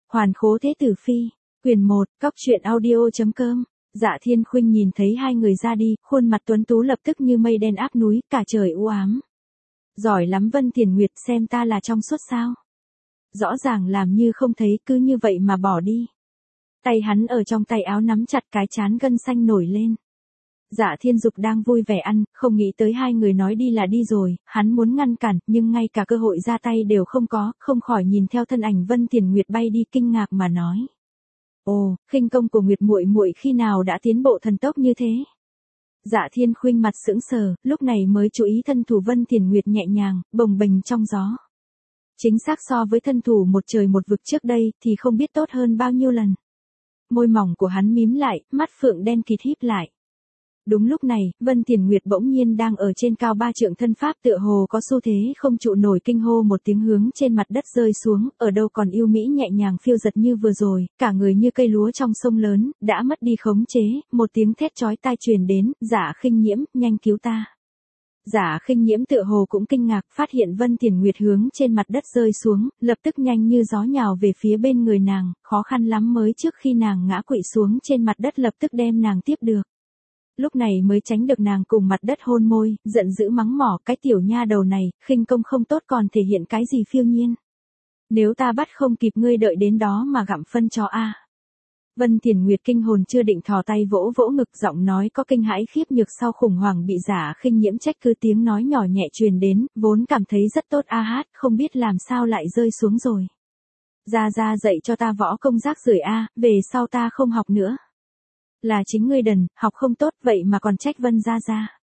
Hoàn Khố Thế Tử Phi, quyển 1, Cóc truyện audio.com. Dạ Thiên Khuynh nhìn thấy hai người ra đi, khuôn mặt tuấn tú lập tức như mây đen áp núi, cả trời u ám. Giỏi lắm Vân Thiền Nguyệt, xem ta là trong suốt sao? Rõ ràng làm như không thấy, cứ như vậy mà bỏ đi. Tay hắn ở trong tay áo nắm chặt, cái trán gân xanh nổi lên. Dạ Thiên Dục đang vui vẻ ăn, không nghĩ tới hai người nói đi là đi rồi, hắn muốn ngăn cản, nhưng ngay cả cơ hội ra tay đều không có, không khỏi nhìn theo thân ảnh Vân Thiền Nguyệt bay đi kinh ngạc mà nói. Ồ, khinh công của Nguyệt muội muội khi nào đã tiến bộ thần tốc như thế? Dạ Thiên Khuynh mặt sững sờ, lúc này mới chú ý thân thủ Vân Thiền Nguyệt nhẹ nhàng, bồng bềnh trong gió. Chính xác so với thân thủ một trời một vực trước đây, thì không biết tốt hơn bao nhiêu lần. Môi mỏng của hắn mím lại, mắt phượng đen kịt híp lại. Đúng lúc này, Vân Thiền Nguyệt bỗng nhiên đang ở trên cao 3 trượng thân pháp tựa hồ có xu thế không trụ nổi, kinh hô một tiếng hướng trên mặt đất rơi xuống, ở đâu còn yêu mỹ nhẹ nhàng phiêu giật như vừa rồi, cả người như cây lúa trong sông lớn, đã mất đi khống chế, một tiếng thét chói tai truyền đến, Dạ Khinh Nhiễm, nhanh cứu ta. Dạ Khinh Nhiễm tựa hồ cũng kinh ngạc, phát hiện Vân Thiền Nguyệt hướng trên mặt đất rơi xuống, lập tức nhanh như gió nhào về phía bên người nàng, khó khăn lắm mới trước khi nàng ngã quỵ xuống trên mặt đất lập tức đem nàng tiếp được. Lúc này mới tránh được nàng cùng mặt đất hôn môi, giận dữ mắng mỏ, cái tiểu nha đầu này, khinh công không tốt còn thể hiện cái gì phiêu nhiên. Nếu ta bắt không kịp ngươi đợi đến đó mà gặm phân cho a. Vân Thiền Nguyệt kinh hồn chưa định thò tay vỗ vỗ ngực, giọng nói có kinh hãi khiếp nhược sau khủng hoảng bị Dạ Khinh Nhiễm trách cứ, tiếng nói nhỏ nhẹ truyền đến, vốn cảm thấy rất tốt a hát, không biết làm sao lại rơi xuống rồi. Ra dạy cho ta võ công rác rưởi a, về sau ta không học nữa. Là chính ngươi đần, học không tốt vậy mà còn trách Vân gia.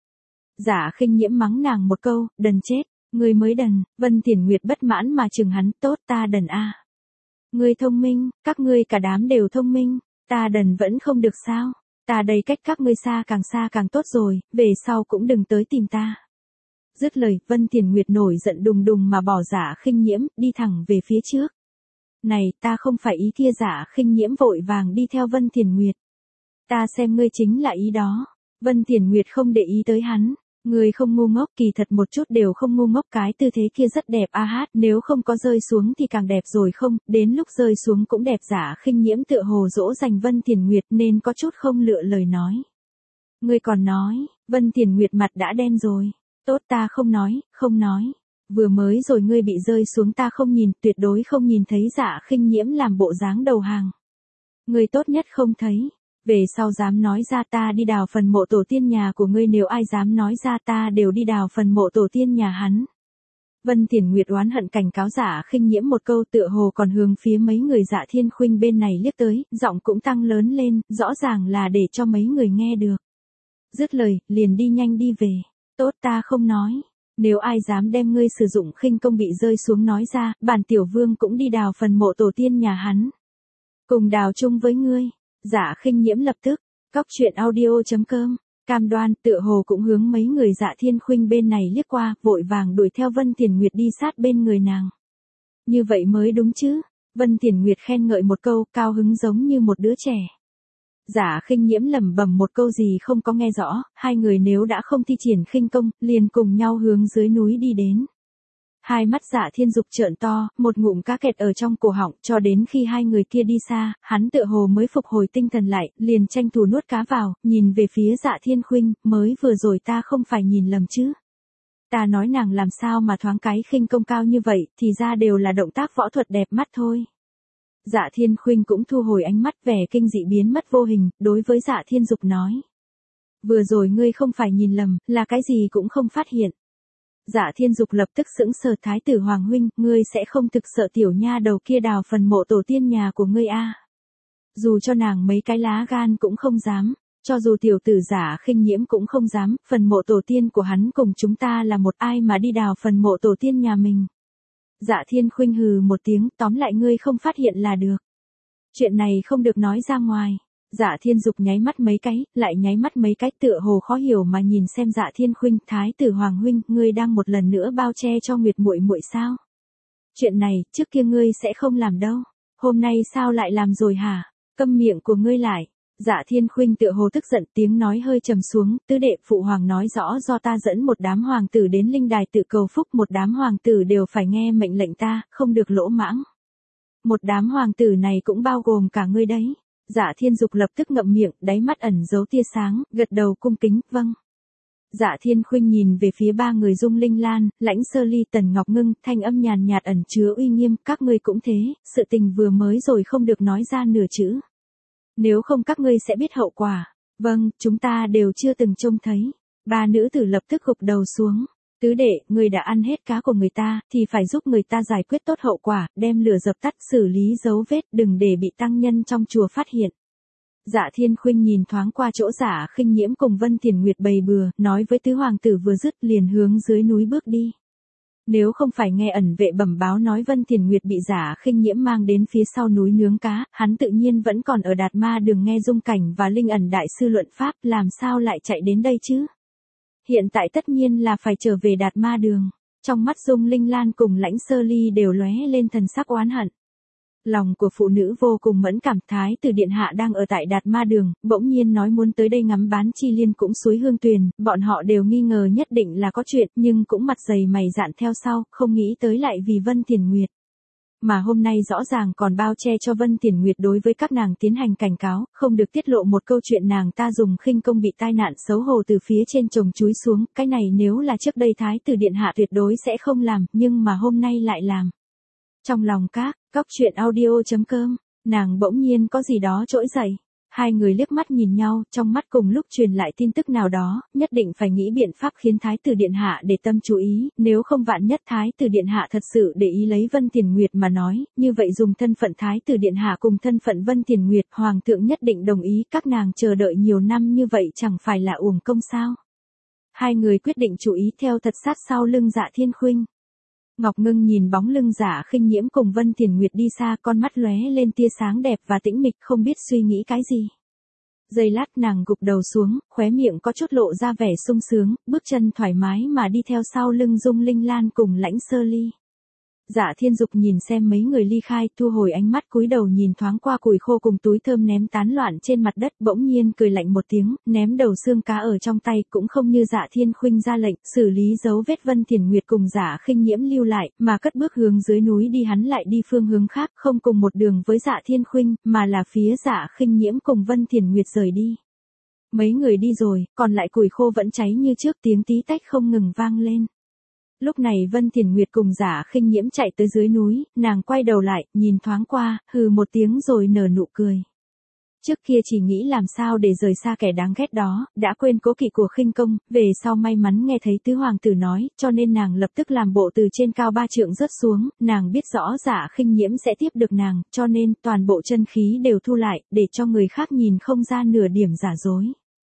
Dạ Khinh Nhiễm mắng nàng một câu, đần chết, ngươi mới đần. Vân Thiền Nguyệt bất mãn mà chừng hắn, tốt ta đần a. Ngươi thông minh, các ngươi cả đám đều thông minh, ta đần vẫn không được sao? Ta đây cách các ngươi xa càng tốt rồi, về sau cũng đừng tới tìm ta. Dứt lời, Vân Thiền Nguyệt nổi giận đùng đùng mà bỏ Dạ Khinh Nhiễm, đi thẳng về phía trước. Này, ta không phải ý kia. Dạ Khinh Nhiễm vội vàng đi theo Vân Thiền Nguyệt. Ta xem ngươi chính là ý đó. Vân Thiền Nguyệt không để ý tới hắn. Ngươi không ngu ngốc, kỳ thật một chút đều không ngu ngốc, cái tư thế kia rất đẹp a hát, nếu không có rơi xuống thì càng đẹp rồi không, đến lúc rơi xuống cũng đẹp. Dạ Khinh Nhiễm tựa hồ dỗ dành Vân Thiền Nguyệt nên có chút không lựa lời nói. Ngươi còn nói, Vân Thiền Nguyệt mặt đã đen rồi. Tốt ta không nói. Vừa mới rồi ngươi bị rơi xuống ta không nhìn, tuyệt đối không nhìn thấy. Dạ Khinh Nhiễm làm bộ dáng đầu hàng. Ngươi tốt nhất không thấy. Về sau dám nói ra ta đi đào phần mộ tổ tiên nhà của ngươi, nếu ai dám nói ra ta đều đi đào phần mộ tổ tiên nhà hắn. Vân Thiền Nguyệt oán hận cảnh cáo Dạ Khinh Nhiễm một câu, tựa hồ còn hướng phía mấy người Dạ Thiên Khuynh bên này liếc tới, giọng cũng tăng lớn lên, rõ ràng là để cho mấy người nghe được. Dứt lời, liền đi nhanh đi về. Tốt ta không nói. Nếu ai dám đem ngươi sử dụng khinh công bị rơi xuống nói ra, bản tiểu vương cũng đi đào phần mộ tổ tiên nhà hắn. Cùng đào chung với ngươi. Dạ Khinh Nhiễm lập tức, Cóc truyện audio.com, cam đoan, tựa hồ cũng hướng mấy người Dạ Thiên Khuynh bên này liếc qua, vội vàng đuổi theo Vân Thiền Nguyệt đi sát bên người nàng. Như vậy mới đúng chứ? Vân Thiền Nguyệt khen ngợi một câu, cao hứng giống như một đứa trẻ. Dạ Khinh Nhiễm lẩm bẩm một câu gì không có nghe rõ, hai người nếu đã không thi triển khinh công, liền cùng nhau hướng dưới núi đi đến. Hai mắt Dạ Thiên Dục trợn to, một ngụm cá kẹt ở trong cổ họng, cho đến khi hai người kia đi xa, hắn tựa hồ mới phục hồi tinh thần lại, liền tranh thủ nuốt cá vào, nhìn về phía Dạ Thiên Khuynh, mới vừa rồi ta không phải nhìn lầm chứ? Ta nói nàng làm sao mà thoáng cái khinh công cao như vậy, thì ra đều là động tác võ thuật đẹp mắt thôi. Dạ Thiên Khuynh cũng thu hồi ánh mắt, vẻ kinh dị biến mất vô hình, đối với Dạ Thiên Dục nói. Vừa rồi ngươi không phải nhìn lầm, là cái gì cũng không phát hiện. Dạ Thiên Dục lập tức sững sờ, Thái tử Hoàng huynh, ngươi sẽ không thực sợ tiểu nha đầu kia đào phần mộ tổ tiên nhà của ngươi a? Dù cho nàng mấy cái lá gan cũng không dám, cho dù tiểu tử Dạ Khinh Nhiễm cũng không dám, phần mộ tổ tiên của hắn cùng chúng ta là một, ai mà đi đào phần mộ tổ tiên nhà mình. Dạ Thiên Khuynh hừ một tiếng, tóm lại ngươi không phát hiện là được. Chuyện này không được nói ra ngoài. Dạ Thiên Dục nháy mắt mấy cái, lại nháy mắt mấy cái, tựa hồ khó hiểu mà nhìn xem Dạ Thiên Khuynh, Thái tử Hoàng huynh, ngươi đang một lần nữa bao che cho Nguyệt muội muội sao? Chuyện này, trước kia ngươi sẽ không làm đâu, hôm nay sao lại làm rồi hả? Câm miệng của ngươi lại. Dạ Thiên Khuynh tựa hồ tức giận, tiếng nói hơi trầm xuống, tứ đệ phụ hoàng nói rõ do ta dẫn một đám hoàng tử đến linh đài tự cầu phúc, một đám hoàng tử đều phải nghe mệnh lệnh ta, không được lỗ mãng. Một đám hoàng tử này cũng bao gồm cả ngươi đấy. Dạ Thiên Dục lập tức ngậm miệng, đáy mắt ẩn giấu tia sáng, gật đầu cung kính, vâng. Dạ Thiên Khuynh nhìn về phía ba người Dung Linh Lan, Lãnh Sơ Ly, Tần Ngọc Ngưng, thanh âm nhàn nhạt ẩn chứa uy nghiêm, các ngươi cũng thế, sự tình vừa mới rồi không được nói ra nửa chữ. Nếu không các ngươi sẽ biết hậu quả. Vâng, chúng ta đều chưa từng trông thấy. Ba nữ tử lập tức gục đầu xuống. Tứ đệ, người đã ăn hết cá của người ta, thì phải giúp người ta giải quyết tốt hậu quả, đem lửa dập tắt, xử lý dấu vết, đừng để bị tăng nhân trong chùa phát hiện. Dạ Thiên Khuynh nhìn thoáng qua chỗ Dạ Khinh Nhiễm cùng Vân Thiền Nguyệt bày bừa, nói với tứ hoàng tử vừa dứt liền hướng dưới núi bước đi. Nếu không phải nghe ẩn vệ bẩm báo nói Vân Thiền Nguyệt bị Dạ Khinh Nhiễm mang đến phía sau núi nướng cá, hắn tự nhiên vẫn còn ở Đạt Ma Đường nghe Dung Cảnh và Linh Ẩn đại sư luận pháp, làm sao lại chạy đến đây chứ? Hiện tại tất nhiên là phải trở về Đạt Ma Đường. Trong mắt Dung Linh Lan cùng Lãnh Sơ Ly đều lóe lên thần sắc oán hận. Lòng của phụ nữ vô cùng mẫn cảm, Thái tử điện hạ đang ở tại Đạt Ma Đường, bỗng nhiên nói muốn tới đây ngắm bán Chi Liên cũng suối Hương Tuyền, bọn họ đều nghi ngờ nhất định là có chuyện, nhưng cũng mặt dày mày dạn theo sau, không nghĩ tới lại vì Vân Thiền Nguyệt. Mà hôm nay rõ ràng còn bao che cho Vân Thiền Nguyệt đối với các nàng tiến hành cảnh cáo, không được tiết lộ một câu chuyện nàng ta dùng khinh công bị tai nạn xấu hổ từ phía trên chồng chúi xuống, cái này nếu là trước đây Thái tử điện hạ tuyệt đối sẽ không làm, nhưng mà hôm nay lại làm. Trong lòng các, cóc truyện audio.com, nàng bỗng nhiên có gì đó trỗi dậy. Hai người liếc mắt nhìn nhau, trong mắt cùng lúc truyền lại tin tức nào đó, nhất định phải nghĩ biện pháp khiến Thái tử điện hạ để tâm chú ý, nếu không vạn nhất Thái tử điện hạ thật sự để ý lấy Vân Thiền Nguyệt mà nói, như vậy dùng thân phận Thái tử điện hạ cùng thân phận Vân Thiền Nguyệt, hoàng thượng nhất định đồng ý, các nàng chờ đợi nhiều năm như vậy chẳng phải là uổng công sao? Hai người quyết định chú ý theo thật sát sau lưng Dạ Thiên Khuynh. Ngọc Ngưng nhìn bóng lưng Dạ Khinh Nhiễm cùng Vân Thiền Nguyệt đi xa, con mắt lóe lên tia sáng đẹp và tĩnh mịch, không biết suy nghĩ cái gì. Giây lát nàng gục đầu xuống, khóe miệng có chút lộ ra vẻ sung sướng, bước chân thoải mái mà đi theo sau lưng Dung Linh Lan cùng Lãnh Sơ Ly. Dạ Thiên Dục nhìn xem mấy người ly khai, thu hồi ánh mắt cúi đầu nhìn thoáng qua củi khô cùng túi thơm ném tán loạn trên mặt đất, bỗng nhiên cười lạnh một tiếng, ném đầu xương cá ở trong tay, cũng không như Dạ Thiên Khuynh ra lệnh, xử lý dấu vết Vân Thiền Nguyệt cùng Dạ Khinh Nhiễm lưu lại, mà cất bước hướng dưới núi đi, hắn lại đi phương hướng khác, không cùng một đường với Dạ Thiên Khuynh, mà là phía Dạ Khinh Nhiễm cùng Vân Thiền Nguyệt rời đi. Mấy người đi rồi, còn lại củi khô vẫn cháy như trước, tiếng tí tách không ngừng vang lên. Lúc này Vân Thiền Nguyệt cùng Dạ Khinh Nhiễm chạy tới dưới núi, nàng quay đầu lại, nhìn thoáng qua, hừ một tiếng rồi nở nụ cười. Trước kia chỉ nghĩ làm sao để rời xa kẻ đáng ghét đó, đã quên cố kỵ của khinh công, về sau may mắn nghe thấy tứ hoàng tử nói, cho nên nàng lập tức làm bộ từ trên cao 3 trượng rớt xuống, nàng biết rõ Dạ Khinh Nhiễm sẽ tiếp được nàng, cho nên toàn bộ chân khí đều thu lại, để cho người khác nhìn không ra nửa điểm giả dối.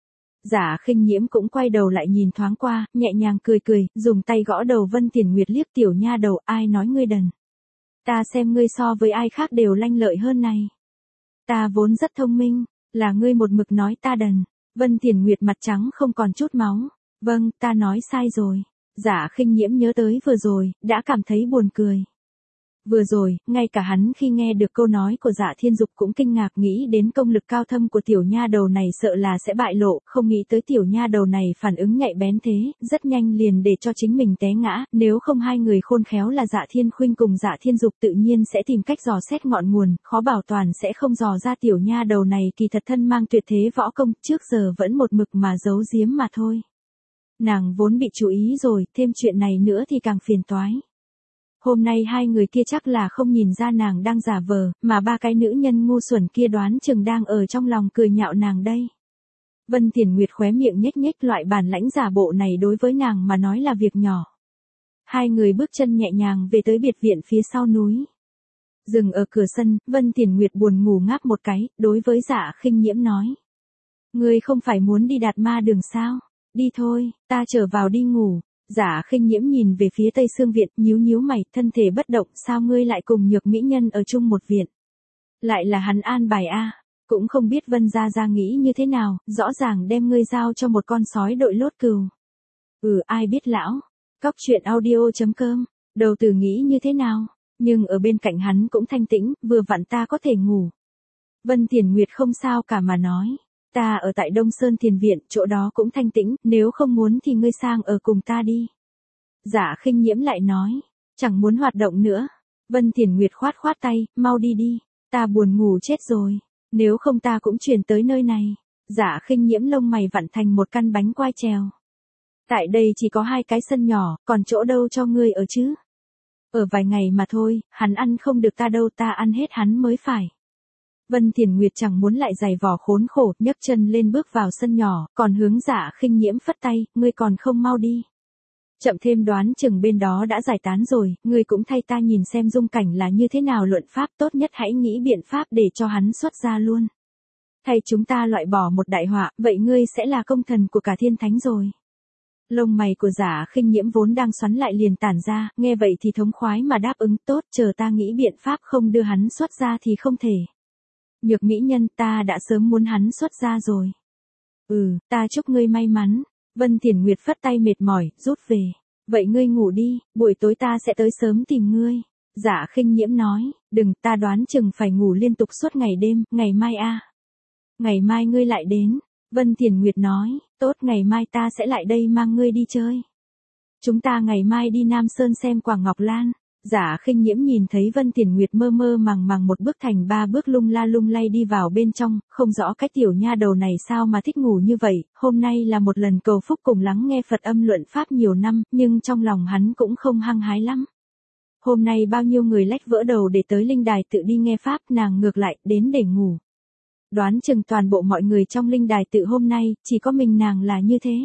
Dạ Khinh Nhiễm cũng quay đầu lại nhìn thoáng qua, nhẹ nhàng cười cười, dùng tay gõ đầu Vân Thiền Nguyệt, liếc tiểu nha đầu, ai nói ngươi đần. Ta xem ngươi so với ai khác đều lanh lợi hơn này. Ta vốn rất thông minh, là ngươi một mực nói ta đần. Vân Thiền Nguyệt mặt trắng không còn chút máu. Vâng, ta nói sai rồi. Dạ Khinh Nhiễm nhớ tới vừa rồi, đã cảm thấy buồn cười. Vừa rồi, ngay cả hắn khi nghe được câu nói của Dạ Thiên Dục cũng kinh ngạc, nghĩ đến công lực cao thâm của tiểu nha đầu này sợ là sẽ bại lộ, không nghĩ tới tiểu nha đầu này phản ứng nhạy bén thế, rất nhanh liền để cho chính mình té ngã, nếu không hai người khôn khéo là Dạ Thiên Khuynh cùng Dạ Thiên Dục tự nhiên sẽ tìm cách dò xét ngọn nguồn, khó bảo toàn sẽ không dò ra tiểu nha đầu này kỳ thật thân mang tuyệt thế võ công, trước giờ vẫn một mực mà giấu giếm mà thôi. Nàng vốn bị chú ý rồi, thêm chuyện này nữa thì càng phiền toái. Hôm nay hai người kia chắc là không nhìn ra nàng đang giả vờ, mà ba cái nữ nhân ngu xuẩn kia đoán chừng đang ở trong lòng cười nhạo nàng đây. Vân Thiền Nguyệt khóe miệng nhếch nhếch, loại bản lãnh giả bộ này đối với nàng mà nói là việc nhỏ. Hai người bước chân nhẹ nhàng về tới biệt viện phía sau núi. Dừng ở cửa sân, Vân Thiền Nguyệt buồn ngủ ngáp một cái, đối với Dạ Khinh Nhiễm nói. Ngươi không phải muốn đi Đạt Ma Đường sao? Đi thôi, ta trở vào đi ngủ. Dạ Khinh Nhiễm nhìn về phía Tây Sương Viện, nhíu nhíu mày, thân thể bất động, sao ngươi lại cùng Nhược mỹ nhân ở chung một viện? Lại là hắn an bài a, cũng không biết Vân gia gia nghĩ như thế nào, rõ ràng đem ngươi giao cho một con sói đội lốt cừu. Ai biết lão. Cóc truyện audio.com, đầu tử nghĩ như thế nào, nhưng ở bên cạnh hắn cũng thanh tĩnh, vừa vặn ta có thể ngủ. Vân Thiền Nguyệt không sao cả mà nói. Ta ở tại Đông Sơn Thiền Viện, chỗ đó cũng thanh tĩnh, nếu không muốn thì ngươi sang ở cùng ta đi. Dạ Khinh Nhiễm lại nói, chẳng muốn hoạt động nữa. Vân Thiền Nguyệt khoát khoát tay, mau đi đi, ta buồn ngủ chết rồi, nếu không ta cũng chuyển tới nơi này. Dạ Khinh Nhiễm lông mày vặn thành một căn bánh quai trèo. Tại đây chỉ có 2 cái sân nhỏ, còn chỗ đâu cho ngươi ở chứ? Ở vài ngày mà thôi, hắn ăn không được ta đâu, ta ăn hết hắn mới phải. Vân Thiền Nguyệt chẳng muốn lại giày vò khốn khổ, nhấc chân lên bước vào sân nhỏ, còn hướng Dạ Khinh Nhiễm phất tay, ngươi còn không mau đi. Chậm thêm đoán chừng bên đó đã giải tán rồi, ngươi cũng thay ta nhìn xem dung cảnh là như thế nào, luận pháp tốt nhất hãy nghĩ biện pháp để cho hắn xuất ra luôn. Thay chúng ta loại bỏ một đại họa, vậy ngươi sẽ là công thần của cả thiên thánh rồi. Lông mày của Dạ Khinh Nhiễm vốn đang xoắn lại liền tản ra, nghe vậy thì thống khoái mà đáp ứng, tốt, chờ ta nghĩ biện pháp không đưa hắn xuất ra thì không thể. Nhược mỹ nhân, ta đã sớm muốn hắn xuất ra rồi. Ta chúc ngươi may mắn. Vân Thiền Nguyệt phất tay mệt mỏi, rút về. Vậy ngươi ngủ đi, buổi tối ta sẽ tới sớm tìm ngươi. Dạ Khinh Nhiễm nói, đừng, ta đoán chừng phải ngủ liên tục suốt ngày đêm, ngày mai a. Ngày mai ngươi lại đến. Vân Thiền Nguyệt nói, tốt, ngày mai ta sẽ lại đây mang ngươi đi chơi. Chúng ta ngày mai đi Nam Sơn xem Quảng Ngọc Lan. Dạ Khinh Nhiễm nhìn thấy Vân Thiền Nguyệt mơ mơ màng màng một bước thành 3 bước lung la lung lay đi vào bên trong, không rõ cái tiểu nha đầu này sao mà thích ngủ như vậy, hôm nay là một lần cầu phúc cùng lắng nghe Phật âm luận pháp nhiều năm, nhưng trong lòng hắn cũng không hăng hái lắm. Hôm nay bao nhiêu người lách vỡ đầu để tới linh đài tự đi nghe pháp, nàng ngược lại, đến để ngủ. Đoán chừng toàn bộ mọi người trong linh đài tự hôm nay, chỉ có mình nàng là như thế.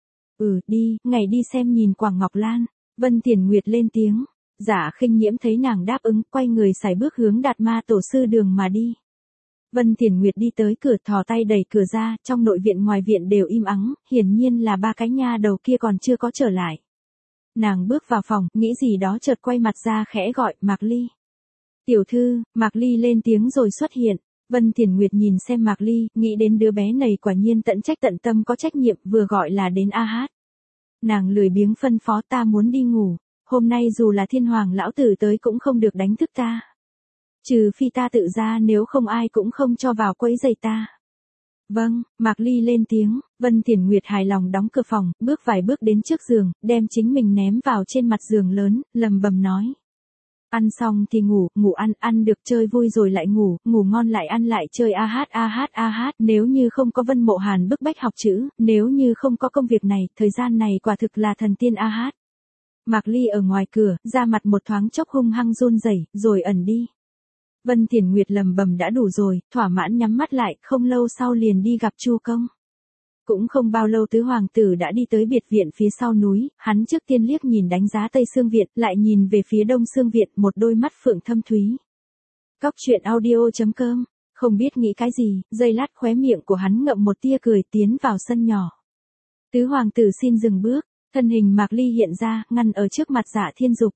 Đi, ngày đi xem nhìn Quảng Ngọc Lan. Vân Thiền Nguyệt lên tiếng. Dạ Khinh Nhiễm thấy nàng đáp ứng, quay người sải bước hướng Đạt Ma Tổ Sư đường mà đi. Vân Thiền Nguyệt đi tới cửa, thò tay đẩy cửa ra, trong nội viện ngoài viện đều im ắng, hiển nhiên là 3 cái nha đầu kia còn chưa có trở lại. Nàng bước vào phòng, nghĩ gì đó chợt quay mặt ra khẽ gọi, Mạc Ly. Tiểu thư. Mạc Ly lên tiếng rồi xuất hiện. Vân Thiền Nguyệt nhìn xem Mạc Ly, nghĩ đến đứa bé này quả nhiên tận trách tận tâm có trách nhiệm, vừa gọi là đến a hát. Nàng lười biếng phân phó, ta muốn đi ngủ. Hôm nay dù là Thiên Hoàng lão tử tới cũng không được đánh thức ta. Trừ phi ta tự ra, nếu không ai cũng không cho vào quấy rầy ta. Vâng, Mạc Ly lên tiếng. Vân Thiền Nguyệt hài lòng đóng cửa phòng, bước vài bước đến trước giường, đem chính mình ném vào trên mặt giường lớn, lầm bầm nói. Ăn xong thì ngủ, ngủ ăn được, chơi vui rồi lại ngủ, ngủ ngon lại ăn lại chơi, a hát, nếu như không có Vân Mộ Hàn bức bách học chữ, nếu như không có công việc này, thời gian này quả thực là thần tiên a hát. Mạc Ly ở ngoài cửa, ra mặt một thoáng chốc hung hăng run rẩy, rồi ẩn đi. Vân Thiền Nguyệt lầm bầm đã đủ rồi, thỏa mãn nhắm mắt lại, không lâu sau liền đi gặp Chu Công. Cũng không bao lâu tứ hoàng tử đã đi tới biệt viện phía sau núi, hắn trước tiên liếc nhìn đánh giá Tây Sương Viện, lại nhìn về phía Đông Sương Viện, một đôi mắt phượng thâm thúy. Cóc truyện audio.com, không biết nghĩ cái gì, giây lát khóe miệng của hắn ngậm một tia cười, tiến vào sân nhỏ. Tứ hoàng tử xin dừng bước, thân hình Mạc Ly hiện ra, ngăn ở trước mặt Dạ Thiên Dục.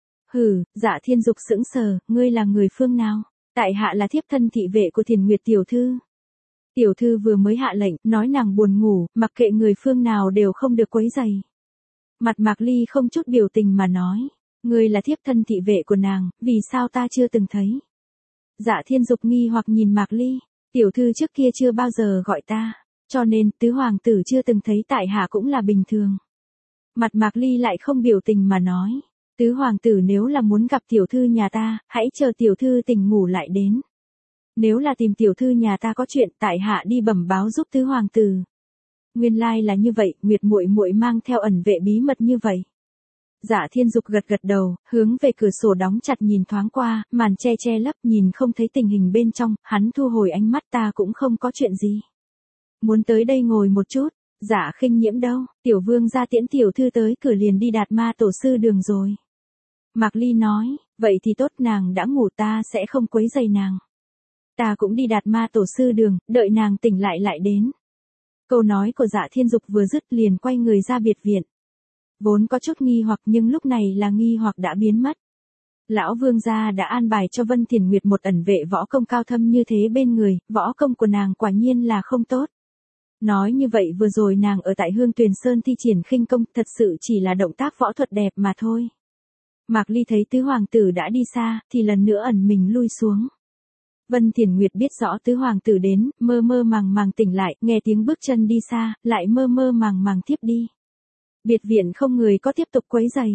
Dạ Thiên Dục sững sờ, ngươi là người phương nào? Tại hạ là thiếp thân thị vệ của Thiền Nguyệt tiểu thư. Tiểu thư vừa mới hạ lệnh, nói nàng buồn ngủ, mặc kệ người phương nào đều không được quấy rầy. Mặt Mạc Ly không chút biểu tình mà nói, ngươi là thiếp thân thị vệ của nàng, vì sao ta chưa từng thấy? Dạ Thiên Dục nghi hoặc nhìn Mạc Ly, tiểu thư trước kia chưa bao giờ gọi ta, cho nên tứ hoàng tử chưa từng thấy tại hạ cũng là bình thường. Mặt Mạc Ly lại không biểu tình mà nói, tứ hoàng tử nếu là muốn gặp tiểu thư nhà ta, hãy chờ tiểu thư tỉnh ngủ lại đến. Nếu là tìm tiểu thư nhà ta có chuyện, tại hạ đi bẩm báo giúp tứ hoàng tử. Nguyên lai là như vậy, Nguyệt muội muội mang theo ẩn vệ bí mật như vậy. Dạ Thiên Dục gật gật đầu, hướng về cửa sổ đóng chặt nhìn thoáng qua, màn che lấp, nhìn không thấy tình hình bên trong, hắn thu hồi ánh mắt, ta cũng không có chuyện gì. Muốn tới đây ngồi một chút. Dạ Khinh Nhiễm đâu, tiểu vương ra tiễn tiểu thư tới cửa liền đi Đạt Ma Tổ Sư đường rồi. Mạc Ly nói, vậy thì tốt, nàng đã ngủ, ta sẽ không quấy rầy nàng. Ta cũng đi Đạt Ma Tổ Sư đường, đợi nàng tỉnh lại đến. Câu nói của Dạ Thiên Dục vừa dứt liền quay người ra biệt viện. Vốn có chút nghi hoặc nhưng lúc này là nghi hoặc đã biến mất. Lão vương gia đã an bài cho Vân Thiền Nguyệt một ẩn vệ võ công cao thâm như thế bên người, võ công của nàng quả nhiên là không tốt. Nói như vậy vừa rồi nàng ở tại Hương Tuyền Sơn thi triển khinh công, thật sự chỉ là động tác võ thuật đẹp mà thôi. Mạc Ly thấy tứ hoàng tử đã đi xa, thì lần nữa ẩn mình lui xuống. Vân Thiền Nguyệt biết rõ tứ hoàng tử đến, mơ màng màng tỉnh lại, nghe tiếng bước chân đi xa, lại mơ màng màng tiếp đi. Biệt viện không người có tiếp tục quấy rầy.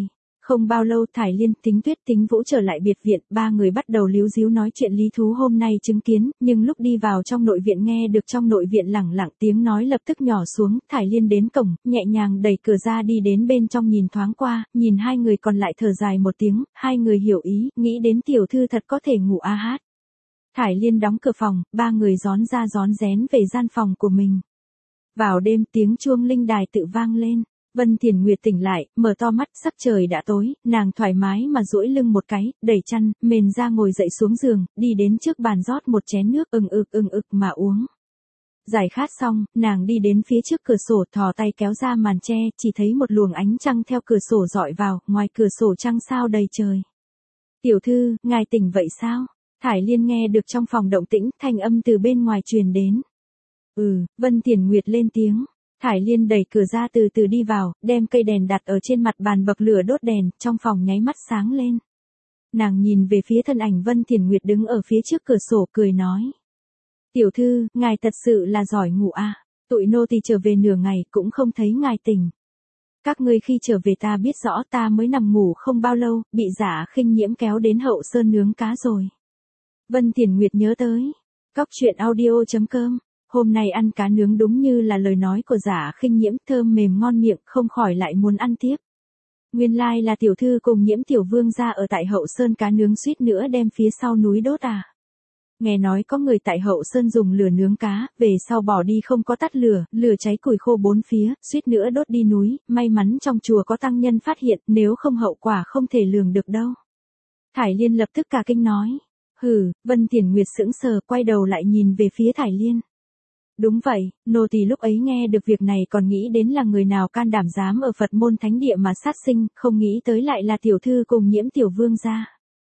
Không bao lâu Thải Liên, Tính Tuyết, Tính Vũ trở lại biệt viện, ba người bắt đầu líu díu nói chuyện lý thú hôm nay chứng kiến, nhưng lúc đi vào trong nội viện nghe được trong nội viện lẳng lặng tiếng nói lập tức nhỏ xuống, Thải Liên đến cổng, nhẹ nhàng đẩy cửa ra đi đến bên trong nhìn thoáng qua, nhìn hai người còn lại thở dài một tiếng, hai người hiểu ý, nghĩ đến tiểu thư thật có thể ngủ a hát. Thải Liên đóng cửa phòng, ba người rón ra rón rén về gian phòng của mình. Vào đêm tiếng chuông linh đài tự vang lên. Vân Thiền Nguyệt tỉnh lại, mở to mắt, sắc trời đã tối, nàng thoải mái mà duỗi lưng một cái, đẩy chăn, mền ra ngồi dậy xuống giường, đi đến trước bàn rót một chén nước ừng ực mà uống. Giải khát xong, nàng đi đến phía trước cửa sổ, thò tay kéo ra màn che, chỉ thấy một luồng ánh trăng theo cửa sổ dọi vào, ngoài cửa sổ trăng sao đầy trời. Tiểu thư, ngài tỉnh vậy sao? Thải Liên nghe được trong phòng động tĩnh, thanh âm từ bên ngoài truyền đến. Vân Thiền Nguyệt lên tiếng. Thải Liên đẩy cửa ra từ từ đi vào, đem cây đèn đặt ở trên mặt bàn bậc lửa đốt đèn, trong phòng nháy mắt sáng lên. Nàng nhìn về phía thân ảnh Vân Thiền Nguyệt đứng ở phía trước cửa sổ cười nói. Tiểu thư, ngài thật sự là giỏi ngủ à, tụi nô tỳ trở về nửa ngày cũng không thấy ngài tỉnh. Các ngươi khi trở về ta biết rõ ta mới nằm ngủ không bao lâu, bị Dạ Khinh Nhiễm kéo đến Hậu Sơn nướng cá rồi. Vân Thiền Nguyệt nhớ tới. Cóc truyện audio.com. Hôm nay ăn cá nướng đúng như là lời nói của Dạ Khinh Nhiễm, thơm mềm ngon miệng, không khỏi lại muốn ăn tiếp. Nguyên lai là tiểu thư cùng Nhiễm tiểu vương gia ở tại Hậu Sơn cá nướng suýt nữa đem phía sau núi đốt à. Nghe nói có người tại Hậu Sơn dùng lửa nướng cá, về sau bỏ đi không có tắt lửa, lửa cháy củi khô bốn phía, suýt nữa đốt đi núi, may mắn trong chùa có tăng nhân phát hiện, nếu không hậu quả không thể lường được đâu. Thải Liên lập tức cả kinh nói. Vân Thiền Nguyệt sững sờ, quay đầu lại nhìn về phía Thải Liên. Đúng vậy, nô tỳ lúc ấy nghe được việc này còn nghĩ đến là người nào can đảm dám ở Phật môn thánh địa mà sát sinh, không nghĩ tới lại là tiểu thư cùng Nhiễm tiểu vương gia.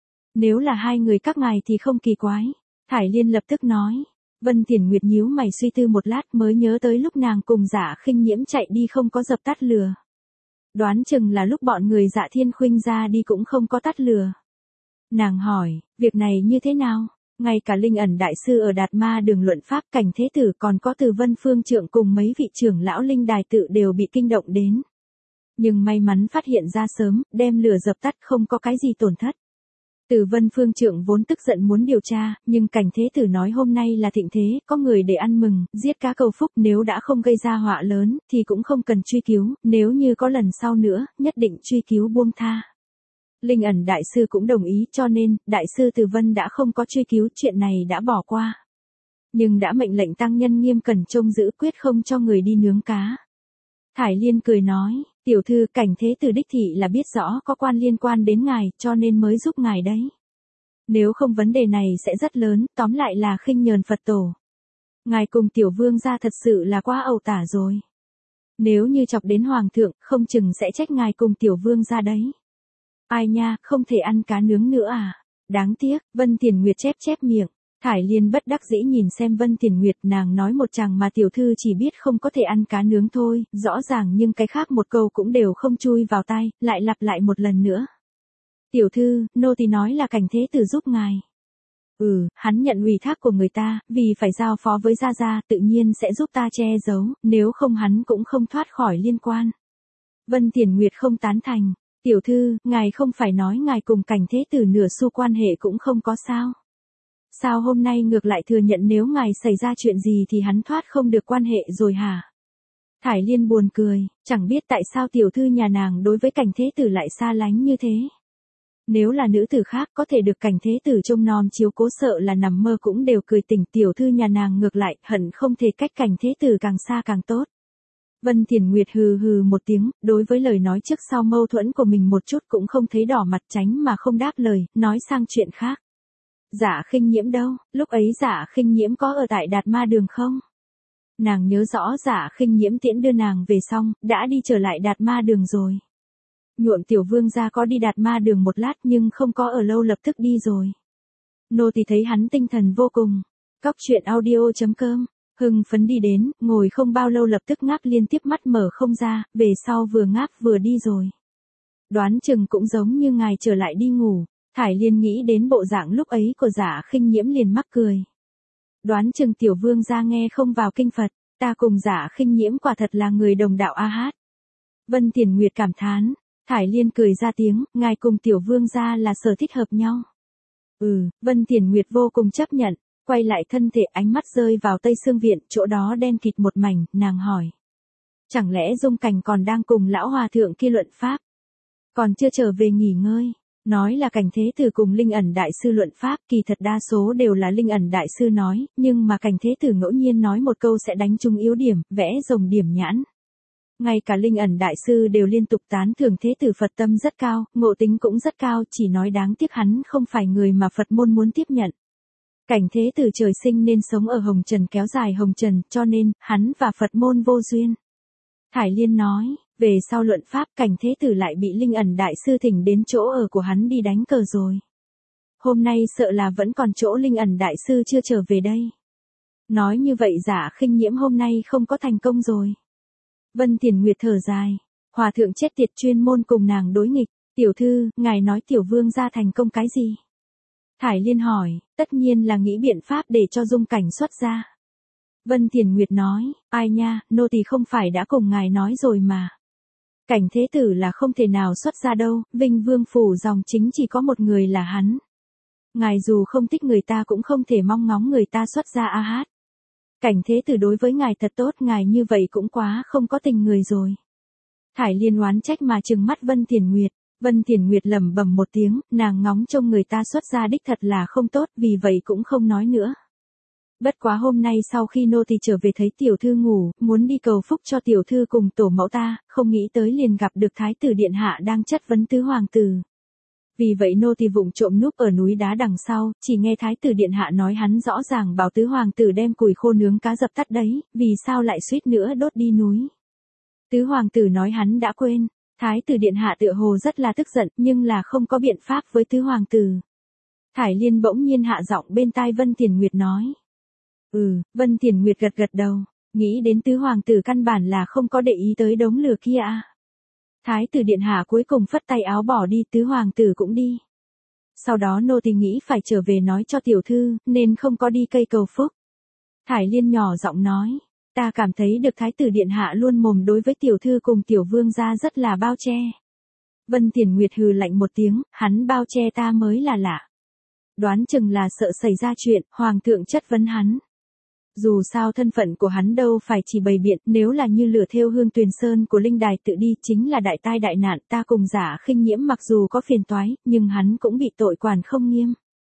Nếu là hai người các ngài thì không kỳ quái. Thải Liên lập tức nói. Vân Thiền Nguyệt nhíu mày suy tư một lát mới nhớ tới lúc nàng cùng Dạ Khinh Nhiễm chạy đi không có dập tắt lửa. Đoán chừng là lúc bọn người Dạ Thiên Khuynh ra đi cũng không có tắt lửa. Nàng hỏi, việc này như thế nào? Ngay cả Linh Ẩn đại sư ở Đạt Ma đường luận pháp, Cảnh Thế Tử còn có Từ Vân Phương Trượng cùng mấy vị trưởng lão linh đài tự đều bị kinh động đến. Nhưng may mắn phát hiện ra sớm, đem lửa dập tắt không có cái gì tổn thất. Từ Vân Phương Trượng vốn tức giận muốn điều tra, nhưng Cảnh Thế Tử nói hôm nay là thịnh thế, có người để ăn mừng, giết cá cầu phúc, nếu đã không gây ra họa lớn, thì cũng không cần truy cứu, nếu như có lần sau nữa, nhất định truy cứu buông tha. Linh Ẩn đại sư cũng đồng ý, cho nên, đại sư Từ Vân đã không có truy cứu, chuyện này đã bỏ qua. Nhưng đã mệnh lệnh tăng nhân nghiêm cẩn trông giữ, quyết không cho người đi nướng cá. Thải Liên cười nói, tiểu thư, Cảnh Thế Tử đích thị là biết rõ có quan liên quan đến ngài, cho nên mới giúp ngài đấy. Nếu không vấn đề này sẽ rất lớn, tóm lại là khinh nhờn Phật tổ. Ngài cùng tiểu vương gia thật sự là quá ẩu tả rồi. Nếu như chọc đến hoàng thượng, không chừng sẽ trách ngài cùng tiểu vương gia đấy. Ai nha, không thể ăn cá nướng nữa à? Đáng tiếc, Vân Thiền Nguyệt chép miệng. Thải Liên bất đắc dĩ nhìn xem Vân Thiền Nguyệt, nàng nói một chàng mà tiểu thư chỉ biết không có thể ăn cá nướng thôi, rõ ràng nhưng cái khác một câu cũng đều không chui vào tai, lại lặp lại một lần nữa. Tiểu thư, nô tỳ nói là Cảnh Thế Tử giúp ngài. Hắn nhận ủy thác của người ta, vì phải giao phó với Gia Gia, tự nhiên sẽ giúp ta che giấu, nếu không hắn cũng không thoát khỏi liên quan. Vân Thiền Nguyệt không tán thành. Tiểu thư, ngài không phải nói ngài cùng Cảnh Thế Tử nửa xu quan hệ cũng không có sao? Sao hôm nay ngược lại thừa nhận nếu ngài xảy ra chuyện gì thì hắn thoát không được quan hệ rồi hả? Thải Liên buồn cười, chẳng biết tại sao tiểu thư nhà nàng đối với Cảnh Thế Tử lại xa lánh như thế. Nếu là nữ tử khác có thể được Cảnh Thế Tử trông nom chiếu cố, sợ là nằm mơ cũng đều cười tỉnh, tiểu thư nhà nàng ngược lại hận không thể cách Cảnh Thế Tử càng xa càng tốt. Vân Thiền Nguyệt hừ một tiếng, đối với lời nói trước sau mâu thuẫn của mình một chút cũng không thấy đỏ mặt, tránh mà không đáp lời, nói sang chuyện khác. Dạ Khinh Nhiễm đâu, lúc ấy Dạ Khinh Nhiễm có ở tại Đạt Ma đường không? Nàng nhớ rõ Dạ Khinh Nhiễm tiễn đưa nàng về xong, đã đi trở lại Đạt Ma đường rồi. Nhuộm tiểu vương gia có đi Đạt Ma đường một lát nhưng không có ở lâu, lập tức đi rồi. Nô tỳ thấy hắn tinh thần vô cùng. Cóc truyện audio.com. Hưng phấn đi đến, ngồi không bao lâu lập tức ngáp liên tiếp, mắt mở không ra, về sau vừa ngáp vừa đi rồi. Đoán chừng cũng giống như ngài trở lại đi ngủ. Thải Liên nghĩ đến bộ dạng lúc ấy của Dạ Khinh Nhiễm liền mắc cười. Đoán chừng tiểu vương gia nghe không vào kinh Phật, ta cùng Dạ Khinh Nhiễm quả thật là người đồng đạo a hát. Vân Thiền Nguyệt cảm thán. Thải Liên cười ra tiếng, ngài cùng tiểu vương gia là sở thích hợp nhau. Vân Thiền Nguyệt vô cùng chấp nhận, quay lại thân thể ánh mắt rơi vào Tây Sương Viện, chỗ đó đen kịt một mảnh, nàng hỏi. Chẳng lẽ Dung Cảnh còn đang cùng lão hòa thượng kia luận pháp? Còn chưa trở về nghỉ ngơi. Nói là Cảnh Thế Tử cùng Linh Ẩn Đại Sư luận pháp, kỳ thật đa số đều là Linh Ẩn Đại Sư nói, nhưng mà Cảnh Thế Tử ngẫu nhiên nói một câu sẽ đánh trúng yếu điểm, vẽ rồng điểm nhãn. Ngay cả Linh Ẩn Đại Sư đều liên tục tán thưởng Thế Tử Phật tâm rất cao, ngộ tính cũng rất cao, chỉ nói đáng tiếc hắn không phải người mà Phật môn muốn tiếp nhận. Cảnh Thế Tử trời sinh nên sống ở hồng trần kéo dài hồng trần, cho nên, hắn và Phật môn vô duyên. Thải Liên nói, về sau luận pháp Cảnh Thế Tử lại bị Linh Ẩn Đại Sư thỉnh đến chỗ ở của hắn đi đánh cờ rồi. Hôm nay sợ là vẫn còn chỗ Linh Ẩn Đại Sư chưa trở về đây. Nói như vậy Giả Khinh Nhiễm hôm nay không có thành công rồi. Vân Thiền Nguyệt thở dài, hòa thượng chết tiệt chuyên môn cùng nàng đối nghịch, tiểu thư, ngài nói tiểu vương gia thành công cái gì? Thải Liên hỏi, tất nhiên là nghĩ biện pháp để cho Dung Cảnh xuất ra. Vân Thiền Nguyệt nói, ai nha, nô tỳ không phải đã cùng ngài nói rồi mà. Cảnh Thế Tử là không thể nào xuất ra đâu, Vinh Vương phủ dòng chính chỉ có một người là hắn. Ngài dù không thích người ta cũng không thể mong ngóng người ta xuất ra a hát. Cảnh Thế Tử đối với ngài thật tốt, ngài như vậy cũng quá không có tình người rồi. Thải Liên oán trách mà trừng mắt Vân Thiền Nguyệt. Vân Thiền Nguyệt lẩm bẩm một tiếng, nàng ngóng trông người ta xuất ra đích thật là không tốt, vì vậy cũng không nói nữa. Bất quá hôm nay sau khi nô tỳ trở về thấy tiểu thư ngủ, muốn đi cầu phúc cho tiểu thư cùng tổ mẫu ta, không nghĩ tới liền gặp được thái tử điện hạ đang chất vấn tứ hoàng tử. Vì vậy nô tỳ vụng trộm núp ở núi đá đằng sau, chỉ nghe thái tử điện hạ nói hắn rõ ràng bảo tứ hoàng tử đem củi khô nướng cá dập tắt đấy, vì sao lại suýt nữa đốt đi núi. Tứ hoàng tử nói hắn đã quên, thái tử điện hạ tựa hồ rất là tức giận nhưng là không có biện pháp với tứ hoàng tử. Thải Liên bỗng nhiên hạ giọng bên tai Vân Thiền Nguyệt nói. Vân Thiền Nguyệt gật gật đầu, nghĩ đến tứ hoàng tử căn bản là không có để ý tới đống lửa kia à. Thái tử điện hạ cuối cùng phất tay áo bỏ đi, tứ hoàng tử cũng đi. Sau đó nô tỳ nghĩ phải trở về nói cho tiểu thư, nên không có đi cây cầu phúc. Thải Liên nhỏ giọng nói, ta cảm thấy được thái tử điện hạ luôn mồm đối với tiểu thư cùng tiểu vương gia rất là bao che. Vân Thiền Nguyệt hừ lạnh một tiếng, hắn bao che ta mới là lạ. Đoán chừng là sợ xảy ra chuyện, hoàng thượng chất vấn hắn. Dù sao thân phận của hắn đâu phải chỉ bày biện, nếu là như lửa theo hương tuyền sơn của linh đài tự đi chính là đại tai đại nạn, ta cùng Giả Khinh Nhiễm mặc dù có phiền toái, nhưng hắn cũng bị tội quản không nghiêm.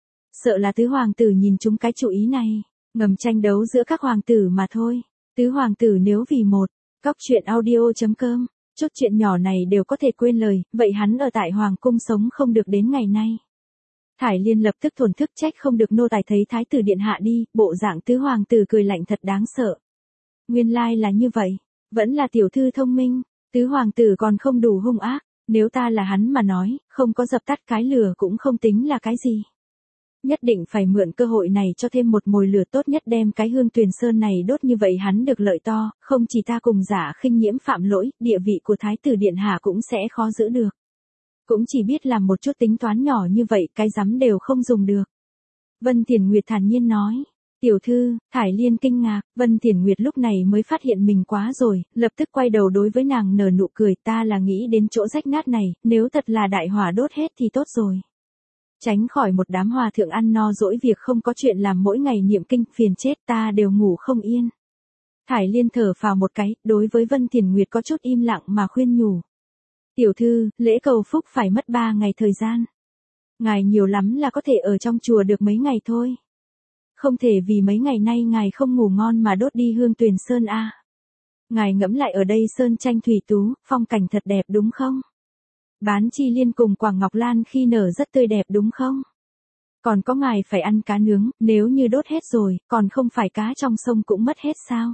Sợ là tứ hoàng tử nhìn chúng cái chủ ý này, ngầm tranh đấu giữa các hoàng tử mà thôi. Tứ hoàng tử nếu vì một, cóc truyện audio.com, chút chuyện nhỏ này đều có thể quên lời, vậy hắn ở tại hoàng cung sống không được đến ngày nay. Thải Liên lập tức thổn thức trách không được nô tài thấy thái tử điện hạ đi, bộ dạng tứ hoàng tử cười lạnh thật đáng sợ. Nguyên lai là như vậy, vẫn là tiểu thư thông minh, tứ hoàng tử còn không đủ hung ác, nếu ta là hắn mà nói, không có dập tắt cái lửa cũng không tính là cái gì. Nhất định phải mượn cơ hội này cho thêm một mồi lửa, tốt nhất đem cái hương tuyền sơn này đốt, như vậy hắn được lợi to, không chỉ ta cùng Giả Khinh Nhiễm phạm lỗi, địa vị của thái tử điện hạ cũng sẽ khó giữ được. Cũng chỉ biết làm một chút tính toán nhỏ như vậy, cái rắm đều không dùng được. Vân Thiền Nguyệt thản nhiên nói. Tiểu thư, Thải Liên kinh ngạc, Vân Thiền Nguyệt lúc này mới phát hiện mình quá rồi, lập tức quay đầu đối với nàng nở nụ cười, ta là nghĩ đến chỗ rách nát này, nếu thật là đại hỏa đốt hết thì tốt rồi. Tránh khỏi một đám hòa thượng ăn no dỗi việc không có chuyện làm mỗi ngày niệm kinh, phiền chết, ta đều ngủ không yên. Thải Liên thở phào một cái, đối với Vân Thiền Nguyệt có chút im lặng mà khuyên nhủ. Tiểu thư, lễ cầu phúc phải mất 3 ngày thời gian. Ngài nhiều lắm là có thể ở trong chùa được mấy ngày thôi. Không thể vì mấy ngày nay ngài không ngủ ngon mà đốt đi hương tuyền sơn a. Ngài ngẫm lại ở đây sơn tranh thủy tú, phong cảnh thật đẹp đúng không? Bán chi liên cùng Quảng Ngọc Lan khi nở rất tươi đẹp đúng không? Còn có ngài phải ăn cá nướng, nếu như đốt hết rồi, còn không phải cá trong sông cũng mất hết sao?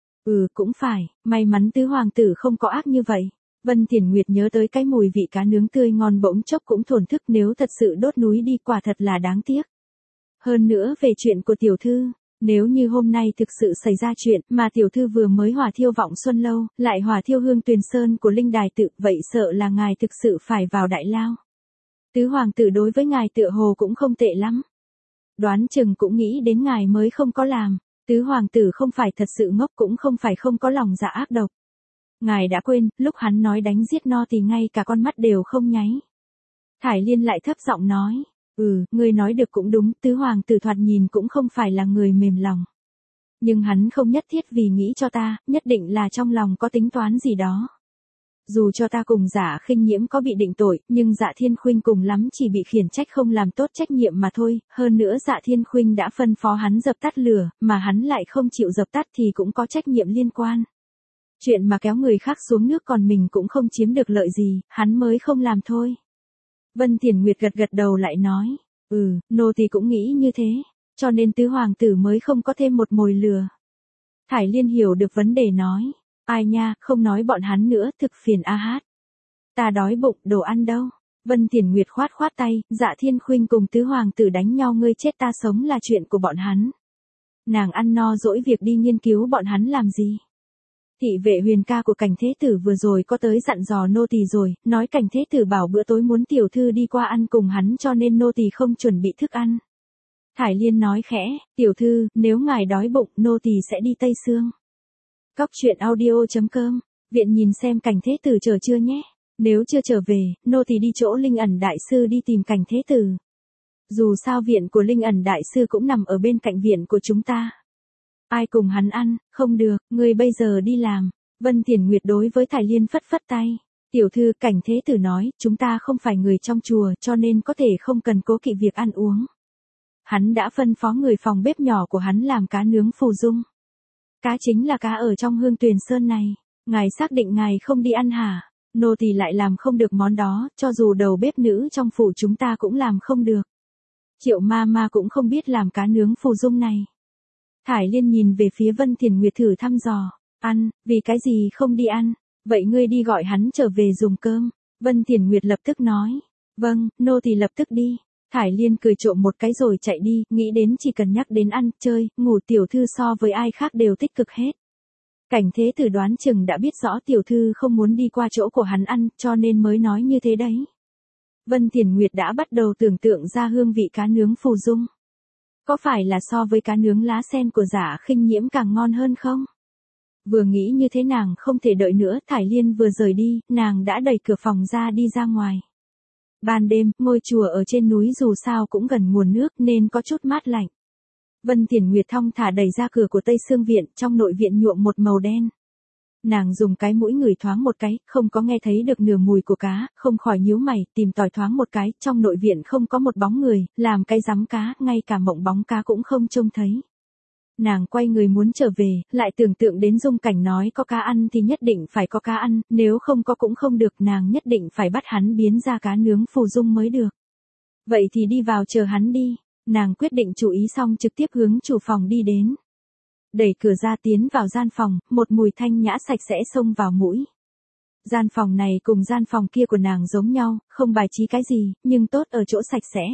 Cũng phải, may mắn tứ hoàng tử không có ác như vậy. Vân Thiền Nguyệt nhớ tới cái mùi vị cá nướng tươi ngon bỗng chốc cũng thổn thức, nếu thật sự đốt núi đi quả thật là đáng tiếc. Hơn nữa về chuyện của tiểu thư, nếu như hôm nay thực sự xảy ra chuyện mà tiểu thư vừa mới hỏa thiêu Vọng Xuân Lâu, lại hỏa thiêu hương tuyền sơn của linh đài tự, vậy sợ là ngài thực sự phải vào đại lao. Tứ hoàng tử đối với ngài tựa hồ cũng không tệ lắm. Đoán chừng cũng nghĩ đến ngài mới không có làm. Tứ hoàng tử không phải thật sự ngốc cũng không phải không có lòng dạ ác độc. Ngài đã quên, lúc hắn nói đánh giết no thì ngay cả con mắt đều không nháy. Thải Liên lại thấp giọng nói, ngươi nói được cũng đúng, tứ hoàng tử thoạt nhìn cũng không phải là người mềm lòng. Nhưng hắn không nhất thiết vì nghĩ cho ta, nhất định là trong lòng có tính toán gì đó. Dù cho ta cùng Dạ Khinh Nhiễm có bị định tội, nhưng Dạ Thiên Khuynh cùng lắm chỉ bị khiển trách không làm tốt trách nhiệm mà thôi, hơn nữa Dạ Thiên Khuynh đã phân phó hắn dập tắt lửa, mà hắn lại không chịu dập tắt thì cũng có trách nhiệm liên quan. Chuyện mà kéo người khác xuống nước còn mình cũng không chiếm được lợi gì, hắn mới không làm thôi. Vân Thiền Nguyệt gật gật đầu lại nói, nô tỳ cũng nghĩ như thế, cho nên tứ hoàng tử mới không có thêm một mồi lừa. Thải Liên hiểu được vấn đề nói, ai nha, không nói bọn hắn nữa, thực phiền a hát. Ta đói bụng, đồ ăn đâu. Vân Thiền Nguyệt khoát khoát tay, Dạ Thiên Khuynh cùng tứ hoàng tử đánh nhau ngươi chết ta sống là chuyện của bọn hắn. Nàng ăn no dỗi việc đi nghiên cứu bọn hắn làm gì. Thị vệ Huyền ca của Cảnh Thế Tử vừa rồi có tới dặn dò nô tỳ rồi, nói Cảnh Thế Tử bảo bữa tối muốn tiểu thư đi qua ăn cùng hắn cho nên nô tỳ không chuẩn bị thức ăn. Thải Liên nói khẽ, tiểu thư, nếu ngài đói bụng, nô tỳ sẽ đi Tây Sương. Cóc truyện audio.com, viện nhìn xem Cảnh Thế Tử chờ chưa nhé. Nếu chưa trở về, nô tỳ đi chỗ Linh Ẩn Đại Sư đi tìm Cảnh Thế Tử. Dù sao viện của Linh Ẩn Đại Sư cũng nằm ở bên cạnh viện của chúng ta. Ai cùng hắn ăn, không được, ngươi bây giờ đi làm. Vân Thiền Nguyệt đối với Thải Liên phất phất tay. Tiểu thư, Cảnh Thế Tử nói, chúng ta không phải người trong chùa cho nên có thể không cần cố kỵ việc ăn uống. Hắn đã phân phó người phòng bếp nhỏ của hắn làm cá nướng phù dung. Cá chính là cá ở trong Hương Tuyền Sơn này. Ngài xác định ngài không đi ăn hả? Nô tỳ lại làm không được món đó, cho dù đầu bếp nữ trong phủ chúng ta cũng làm không được. Triệu ma ma cũng không biết làm cá nướng phù dung này. Thải Liên nhìn về phía Vân Thiền Nguyệt thử thăm dò. Ăn, vì cái gì không đi ăn? Vậy ngươi đi gọi hắn trở về dùng cơm. Vân Thiền Nguyệt lập tức nói. Vâng, nô tỳ lập tức đi. Thải Liên cười trộm một cái rồi chạy đi, nghĩ đến chỉ cần nhắc đến ăn, chơi, ngủ tiểu thư so với ai khác đều tích cực hết. Cảnh Thế Tử đoán chừng đã biết rõ tiểu thư không muốn đi qua chỗ của hắn ăn, cho nên mới nói như thế đấy. Vân Thiền Nguyệt đã bắt đầu tưởng tượng ra hương vị cá nướng phù dung. Có phải là so với cá nướng lá sen của Dạ Khinh Nhiễm càng ngon hơn không? Vừa nghĩ như thế nàng không thể đợi nữa, Thải Liên vừa rời đi, nàng đã đẩy cửa phòng ra đi ra ngoài. Ban đêm, ngôi chùa ở trên núi dù sao cũng gần nguồn nước nên có chút mát lạnh. Vân Thiền Nguyệt thong thả đẩy ra cửa của Tây Sương Viện, trong nội viện nhuộm một màu đen. Nàng dùng cái mũi ngửi thoáng một cái, không có nghe thấy được nửa mùi của cá, không khỏi nhíu mày, tìm tòi thoáng một cái, trong nội viện không có một bóng người, làm cái rắm cá, ngay cả mộng bóng cá cũng không trông thấy. Nàng quay người muốn trở về, lại tưởng tượng đến Dung Cảnh nói có cá ăn thì nhất định phải có cá ăn, nếu không có cũng không được, nàng nhất định phải bắt hắn biến ra cá nướng phù dung mới được. Vậy thì đi vào chờ hắn đi, nàng quyết định chú ý xong trực tiếp hướng chủ phòng đi đến. Đẩy cửa ra tiến vào gian phòng, một mùi thanh nhã sạch sẽ xông vào mũi. Gian phòng này cùng gian phòng kia của nàng giống nhau, không bài trí cái gì, nhưng tốt ở chỗ sạch sẽ.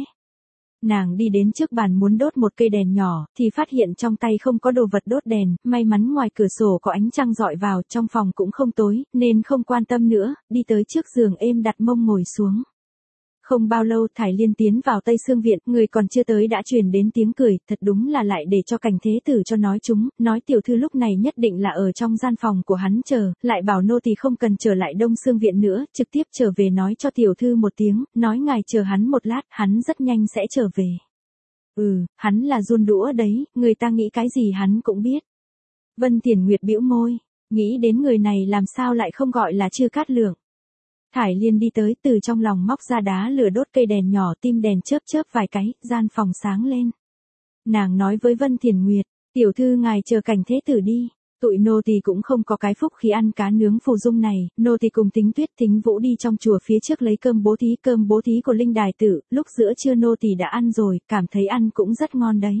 Nàng đi đến trước bàn muốn đốt một cây đèn nhỏ, thì phát hiện trong tay không có đồ vật đốt đèn, may mắn ngoài cửa sổ có ánh trăng rọi vào, trong phòng cũng không tối, nên không quan tâm nữa, đi tới trước giường êm đặt mông ngồi xuống. Không bao lâu Thải Liên tiến vào Tây Sương Viện, người còn chưa tới đã truyền đến tiếng cười, thật đúng là lại để cho Cảnh Thế Tử cho nói chúng, nói tiểu thư lúc này nhất định là ở trong gian phòng của hắn chờ, lại bảo nô tỳ không cần trở lại Đông Sương Viện nữa, trực tiếp trở về nói cho tiểu thư một tiếng, nói ngài chờ hắn một lát, hắn rất nhanh sẽ trở về. Hắn là giun đũa đấy, người ta nghĩ cái gì hắn cũng biết. Vân Thiền Nguyệt bĩu môi, nghĩ đến người này làm sao lại không gọi là Chư Cát Lượng. Thải Liên đi tới, từ trong lòng móc ra đá lửa đốt cây đèn nhỏ, tim đèn chớp chớp vài cái, gian phòng sáng lên. Nàng nói với Vân Thiền Nguyệt, tiểu thư ngài chờ Cảnh Thế Tử đi, tụi nô tỳ cũng không có cái phúc khí ăn cá nướng phù dung này, nô tỳ cùng Tính Tuyết Tính Vũ đi trong chùa phía trước lấy cơm bố thí của Linh Đài Tử, lúc giữa trưa nô tỳ đã ăn rồi, cảm thấy ăn cũng rất ngon đấy.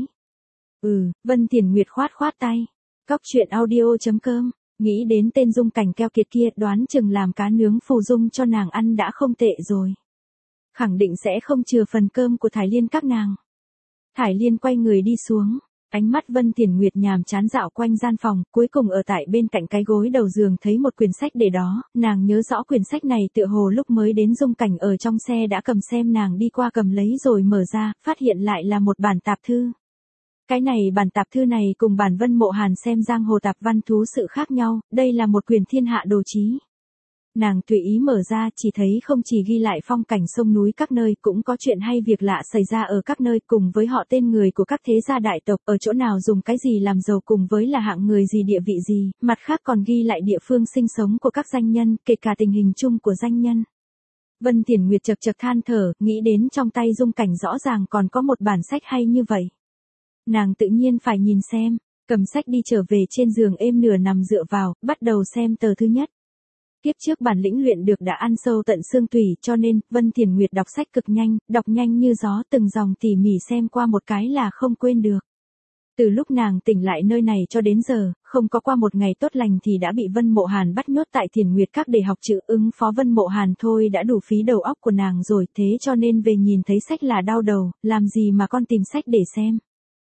Vân Thiền Nguyệt khoát khoát tay. Cóc truyện audio.com, nghĩ đến tên Dung Cảnh keo kiệt kia, đoán chừng làm cá nướng phù dung cho nàng ăn đã không tệ rồi. Khẳng định sẽ không chừa phần cơm của Thải Liên các nàng. Thải Liên quay người đi xuống, ánh mắt Vân Thiền Nguyệt nhàm chán dạo quanh gian phòng, cuối cùng ở tại bên cạnh cái gối đầu giường thấy một quyển sách để đó, nàng nhớ rõ quyển sách này tựa hồ lúc mới đến Dung Cảnh ở trong xe đã cầm xem, nàng đi qua cầm lấy rồi mở ra, phát hiện lại là một bản tạp thư. Cái này bản tạp thư này cùng bản Vân Mộ Hàn xem giang hồ tạp văn thú sự khác nhau, đây là một quyển thiên hạ đồ chí. Nàng tùy ý mở ra chỉ thấy không chỉ ghi lại phong cảnh sông núi các nơi cũng có chuyện hay việc lạ xảy ra ở các nơi cùng với họ tên người của các thế gia đại tộc ở chỗ nào dùng cái gì làm giàu cùng với là hạng người gì địa vị gì, mặt khác còn ghi lại địa phương sinh sống của các danh nhân, kể cả tình hình chung của danh nhân. Vân Thiển Nguyệt chật chật than thở, nghĩ đến trong tay Dung Cảnh rõ ràng còn có một bản sách hay như vậy. Nàng tự nhiên phải nhìn xem, cầm sách đi trở về trên giường êm nửa nằm dựa vào, bắt đầu xem tờ thứ nhất. Kiếp trước bản lĩnh luyện được đã ăn sâu tận xương tủy cho nên, Vân Thiển Nguyệt đọc sách cực nhanh, đọc nhanh như gió từng dòng tỉ mỉ xem qua một cái là không quên được. Từ lúc nàng tỉnh lại nơi này cho đến giờ, không có qua một ngày tốt lành thì đã bị Vân Mộ Hàn bắt nhốt tại Thiền Nguyệt Các để học chữ ứng phó Vân Mộ Hàn thôi đã đủ phí đầu óc của nàng rồi thế cho nên về nhìn thấy sách là đau đầu, làm gì mà con tìm sách để xem.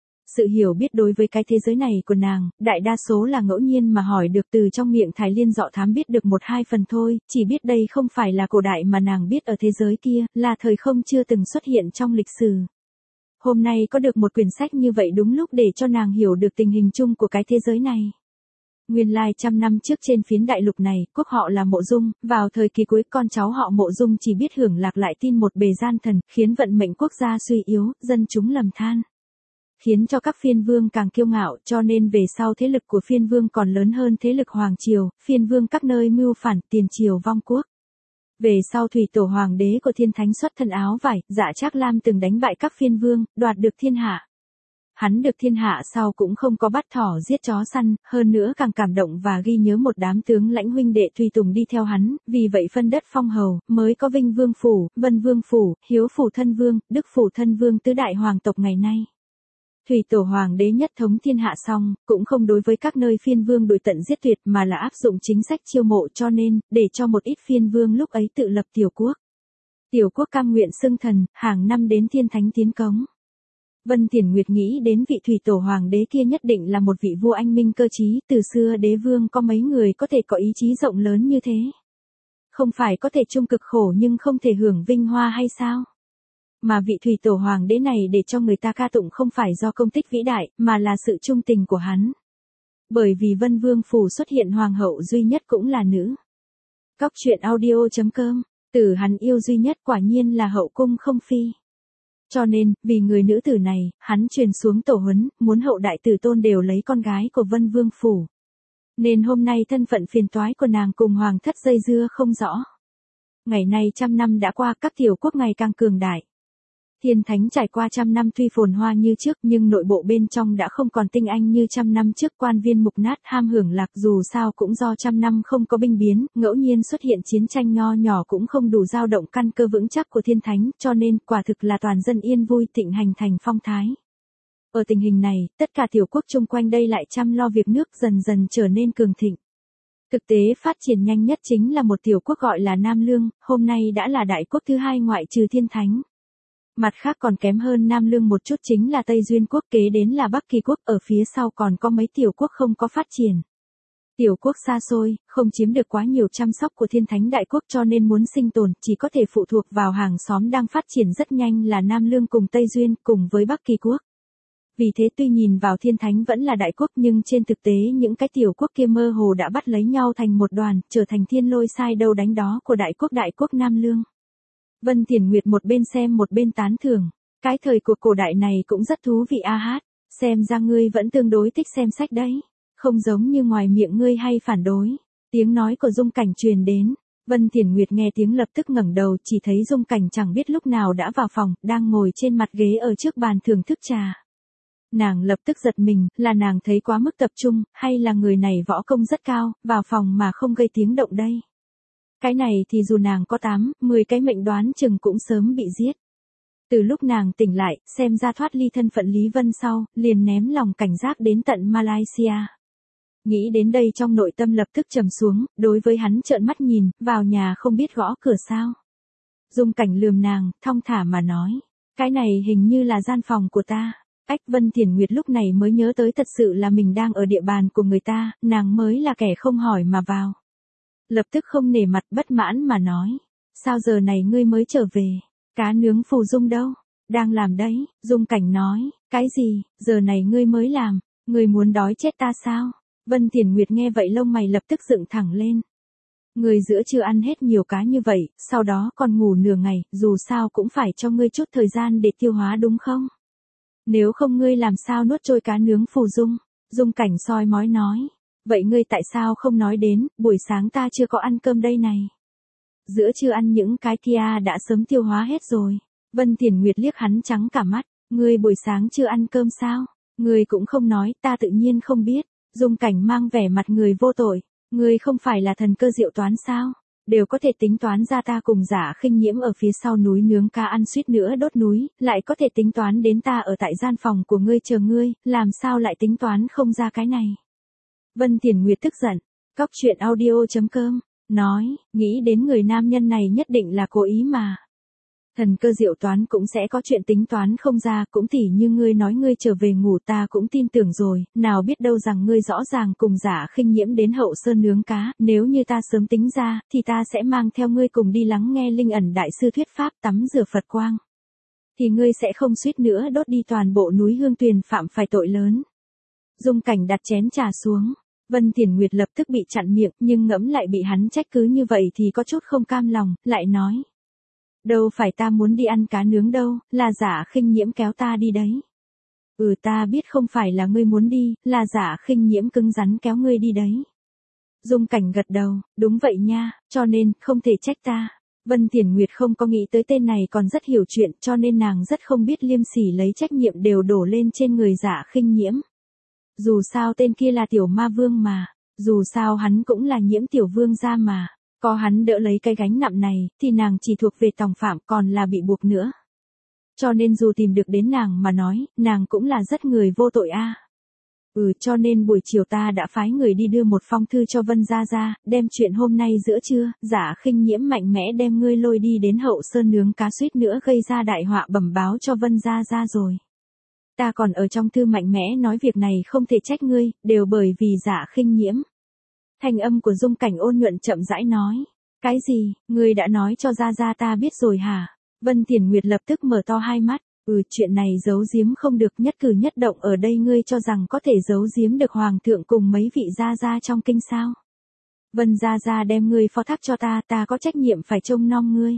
Sự hiểu biết đối với cái thế giới này của nàng, đại đa số là ngẫu nhiên mà hỏi được từ trong miệng Thái Liên Dọ Thám biết được 1-2 phần thôi, chỉ biết đây không phải là cổ đại mà nàng biết ở thế giới kia, là thời không chưa từng xuất hiện trong lịch sử. Hôm nay có được một quyển sách như vậy đúng lúc để cho nàng hiểu được tình hình chung của cái thế giới này. Nguyên lai 100 năm trước trên phiến đại lục này, quốc họ là Mộ Dung, vào thời kỳ cuối con cháu họ Mộ Dung chỉ biết hưởng lạc lại tin một bề gian thần, khiến vận mệnh quốc gia suy yếu, dân chúng lầm than. Khiến cho các phiên vương càng kiêu ngạo cho nên về sau thế lực của phiên vương còn lớn hơn thế lực hoàng triều, phiên vương các nơi mưu phản tiền triều vong quốc. Về sau thủy tổ hoàng đế của Thiên Thánh xuất thân áo vải, Dạ Trác Lam từng đánh bại các phiên vương, đoạt được thiên hạ. Hắn được thiên hạ sau cũng không có bắt thỏ giết chó săn, hơn nữa càng cảm động và ghi nhớ một đám tướng lãnh huynh đệ tùy tùng đi theo hắn, vì vậy phân đất phong hầu, mới có Vinh Vương Phủ, Vân Vương Phủ, Hiếu Phủ Thân Vương, Đức Phủ Thân Vương tứ đại hoàng tộc ngày nay. Thủy tổ hoàng đế nhất thống thiên hạ xong, cũng không đối với các nơi phiên vương đuổi tận giết tuyệt mà là áp dụng chính sách chiêu mộ cho nên, để cho một ít phiên vương lúc ấy tự lập tiểu quốc. Tiểu quốc cam nguyện xưng thần, hàng năm đến Thiên Thánh tiến cống. Vân Thiển Nguyệt nghĩ đến vị thủy tổ hoàng đế kia nhất định là một vị vua anh minh cơ trí, từ xưa đế vương có mấy người có thể có ý chí rộng lớn như thế. Không phải có thể chung cực khổ nhưng không thể hưởng vinh hoa hay sao? Mà vị thủy tổ hoàng đế này để cho người ta ca tụng không phải do công tích vĩ đại, mà là sự trung tình của hắn. Bởi vì Vân Vương Phủ xuất hiện hoàng hậu duy nhất cũng là nữ. Cóc truyện audio.com, tử hắn yêu duy nhất quả nhiên là hậu cung không phi. Cho nên, vì người nữ tử này, hắn truyền xuống tổ huấn, muốn hậu đại tử tôn đều lấy con gái của Vân Vương Phủ. Nên hôm nay thân phận phiền toái của nàng cùng hoàng thất dây dưa không rõ. Ngày nay 100 năm đã qua, các tiểu quốc ngày càng cường đại. Thiên Thánh trải qua 100 năm tuy phồn hoa như trước nhưng nội bộ bên trong đã không còn tinh anh như 100 năm trước, quan viên mục nát ham hưởng lạc, dù sao cũng do 100 năm không có binh biến, ngẫu nhiên xuất hiện chiến tranh nho nhỏ cũng không đủ dao động căn cơ vững chắc của Thiên Thánh, cho nên quả thực là toàn dân yên vui thịnh hành thành phong thái. Ở tình hình này, tất cả tiểu quốc chung quanh đây lại chăm lo việc nước dần dần trở nên cường thịnh. Thực tế phát triển nhanh nhất chính là một tiểu quốc gọi là Nam Lương, hôm nay đã là đại quốc thứ hai ngoại trừ Thiên Thánh. Mặt khác còn kém hơn Nam Lương một chút chính là Tây Duyên quốc, kế đến là Bắc Kỳ quốc, ở phía sau còn có mấy tiểu quốc không có phát triển. Tiểu quốc xa xôi, không chiếm được quá nhiều chăm sóc của Thiên Thánh đại quốc cho nên muốn sinh tồn chỉ có thể phụ thuộc vào hàng xóm đang phát triển rất nhanh là Nam Lương cùng Tây Duyên cùng với Bắc Kỳ quốc. Vì thế tuy nhìn vào Thiên Thánh vẫn là đại quốc nhưng trên thực tế những cái tiểu quốc kia mơ hồ đã bắt lấy nhau thành một đoàn, trở thành thiên lôi sai đâu đánh đó của đại quốc Nam Lương. Vân Thiển Nguyệt một bên xem một bên tán thưởng, cái thời của cổ đại này cũng rất thú vị a hát, xem ra ngươi vẫn tương đối thích xem sách đấy, không giống như ngoài miệng ngươi hay phản đối. Tiếng nói của Dung Cảnh truyền đến, Vân Thiển Nguyệt nghe tiếng lập tức ngẩng đầu chỉ thấy Dung Cảnh chẳng biết lúc nào đã vào phòng, đang ngồi trên mặt ghế ở trước bàn thưởng thức trà. Nàng lập tức giật mình, là nàng thấy quá mức tập trung, hay là người này võ công rất cao, vào phòng mà không gây tiếng động đây. Cái này thì dù nàng có 8-10 cái mệnh đoán chừng cũng sớm bị giết. Từ lúc nàng tỉnh lại, xem ra thoát ly thân phận Lý Vân sau, liền ném lòng cảnh giác đến tận Malaysia. Nghĩ đến đây trong nội tâm lập tức trầm xuống, đối với hắn trợn mắt nhìn, vào nhà không biết gõ cửa sao. Dung Cảnh lườm nàng, thong thả mà nói, cái này hình như là gian phòng của ta. Ách, Vân Thiển Nguyệt lúc này mới nhớ tới thật sự là mình đang ở địa bàn của người ta, nàng mới là kẻ không hỏi mà vào. Lập tức không nể mặt bất mãn mà nói, sao giờ này ngươi mới trở về, cá nướng Phù Dung đâu? Đang làm đấy, Dung Cảnh nói, cái gì, giờ này ngươi mới làm, ngươi muốn đói chết ta sao? Vân Tiền Nguyệt nghe vậy lông mày lập tức dựng thẳng lên. Ngươi giữa trưa ăn hết nhiều cá như vậy, sau đó còn ngủ nửa ngày, dù sao cũng phải cho ngươi chút thời gian để tiêu hóa đúng không? Nếu không ngươi làm sao nuốt trôi cá nướng Phù Dung? Dung Cảnh soi mói nói. Vậy ngươi tại sao không nói đến, buổi sáng ta chưa có ăn cơm đây này. Giữa trưa ăn những cái kia đã sớm tiêu hóa hết rồi. Vân Tiền Nguyệt liếc hắn trắng cả mắt. Ngươi buổi sáng chưa ăn cơm sao? Ngươi cũng không nói, ta tự nhiên không biết. Dung Cảnh mang vẻ mặt người vô tội. Ngươi không phải là thần cơ diệu toán sao? Đều có thể tính toán ra ta cùng Giả Khinh Nhiễm ở phía sau núi nướng cá ăn suýt nữa đốt núi, lại có thể tính toán đến ta ở tại gian phòng của ngươi chờ ngươi, làm sao lại tính toán không ra cái này? Vân Tiền Nguyệt tức giận, cóc truyện audio.com, nói, nghĩ đến người nam nhân này nhất định là cố ý mà. Thần cơ diệu toán cũng sẽ có chuyện tính toán không ra, cũng tỉ như ngươi nói ngươi trở về ngủ ta cũng tin tưởng rồi, nào biết đâu rằng ngươi rõ ràng cùng Giả Khinh Nhiễm đến Hậu Sơn nướng cá, nếu như ta sớm tính ra, thì ta sẽ mang theo ngươi cùng đi lắng nghe Linh Ẩn đại sư thuyết pháp tắm rửa Phật quang. Thì ngươi sẽ không suýt nữa đốt đi toàn bộ núi Hương Tuyền phạm phải tội lớn. Dung Cảnh đặt chén trà xuống. Vân Tiền Nguyệt lập tức bị chặn miệng, nhưng ngẫm lại bị hắn trách cứ như vậy thì có chút không cam lòng, lại nói. Đâu phải ta muốn đi ăn cá nướng đâu, là Giả Khinh Nhiễm kéo ta đi đấy. Ta biết không phải là ngươi muốn đi, là Giả Khinh Nhiễm cứng rắn kéo ngươi đi đấy. Dung Cảnh gật đầu, đúng vậy nha, cho nên, không thể trách ta. Vân Tiền Nguyệt không có nghĩ tới tên này còn rất hiểu chuyện, cho nên nàng rất không biết liêm sỉ lấy trách nhiệm đều đổ lên trên người Giả Khinh Nhiễm. Dù sao tên kia là tiểu ma vương mà, dù sao hắn cũng là Nhiễm tiểu vương gia mà, có hắn đỡ lấy cái gánh nặng này, thì nàng chỉ thuộc về tòng phạm còn là bị buộc nữa. Cho nên dù tìm được đến nàng mà nói, nàng cũng là rất người vô tội a. Cho nên buổi chiều ta đã phái người đi đưa một phong thư cho Vân Gia Gia, đem chuyện hôm nay giữa trưa, Giả Khinh Nhiễm mạnh mẽ đem ngươi lôi đi đến Hậu Sơn nướng cá suýt nữa gây ra đại họa bẩm báo cho Vân Gia Gia rồi. Ta còn ở trong thư mạnh mẽ nói việc này không thể trách ngươi, đều bởi vì Giả Khinh Nhiễm. Thanh âm của Dung Cảnh ôn nhuận chậm rãi nói. Cái gì, ngươi đã nói cho Gia Gia ta biết rồi hả? Vân Tiền Nguyệt lập tức mở to hai mắt. Chuyện này giấu giếm không được, nhất cử nhất động ở đây ngươi cho rằng có thể giấu giếm được Hoàng thượng cùng mấy vị Gia Gia trong kinh sao? Vân Gia Gia đem ngươi phó thác cho ta, ta có trách nhiệm phải trông nom ngươi.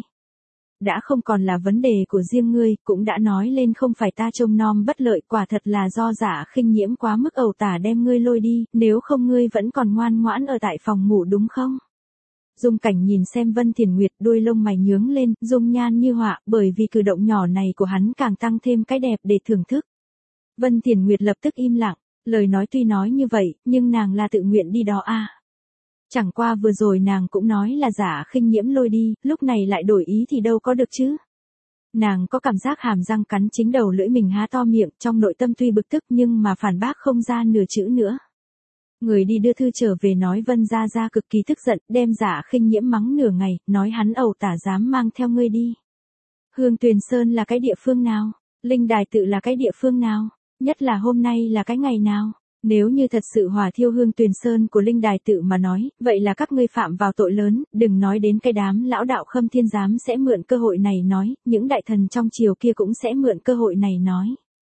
Đã không còn là vấn đề của riêng ngươi, cũng đã nói lên không phải ta trông nom bất lợi, quả thật là do Giả Khinh Nhiễm quá mức ẩu tả đem ngươi lôi đi, nếu không ngươi vẫn còn ngoan ngoãn ở tại phòng ngủ đúng không? Dung Cảnh nhìn xem Vân Tiền Nguyệt, đuôi lông mày nhướng lên, dung nhan như họa, bởi vì cử động nhỏ này của hắn càng tăng thêm cái đẹp để thưởng thức. Vân Tiền Nguyệt lập tức im lặng, lời nói tuy nói như vậy, nhưng nàng là tự nguyện đi đó à. Chẳng qua vừa rồi nàng cũng nói là Giả Khinh Nhiễm lôi đi, lúc này lại đổi ý thì đâu có được chứ. Nàng có cảm giác hàm răng cắn chính đầu lưỡi mình há to miệng, trong nội tâm tuy bực tức nhưng mà phản bác không ra nửa chữ nữa. Người đi đưa thư trở về nói Vân Gia Gia cực kỳ tức giận, đem Giả Khinh Nhiễm mắng nửa ngày, nói hắn ẩu tả dám mang theo ngươi đi. Hương Tuyền Sơn là cái địa phương nào? Linh Đài Tự là cái địa phương nào? Nhất là hôm nay là cái ngày nào? Nếu như thật sự hỏa thiêu Hương Tuyền Sơn của Linh Đài Tự mà nói, vậy là các ngươi phạm vào tội lớn, đừng nói đến cái đám lão đạo Khâm Thiên Giám sẽ mượn cơ hội này nói, những đại thần trong triều kia cũng sẽ mượn cơ hội này nói.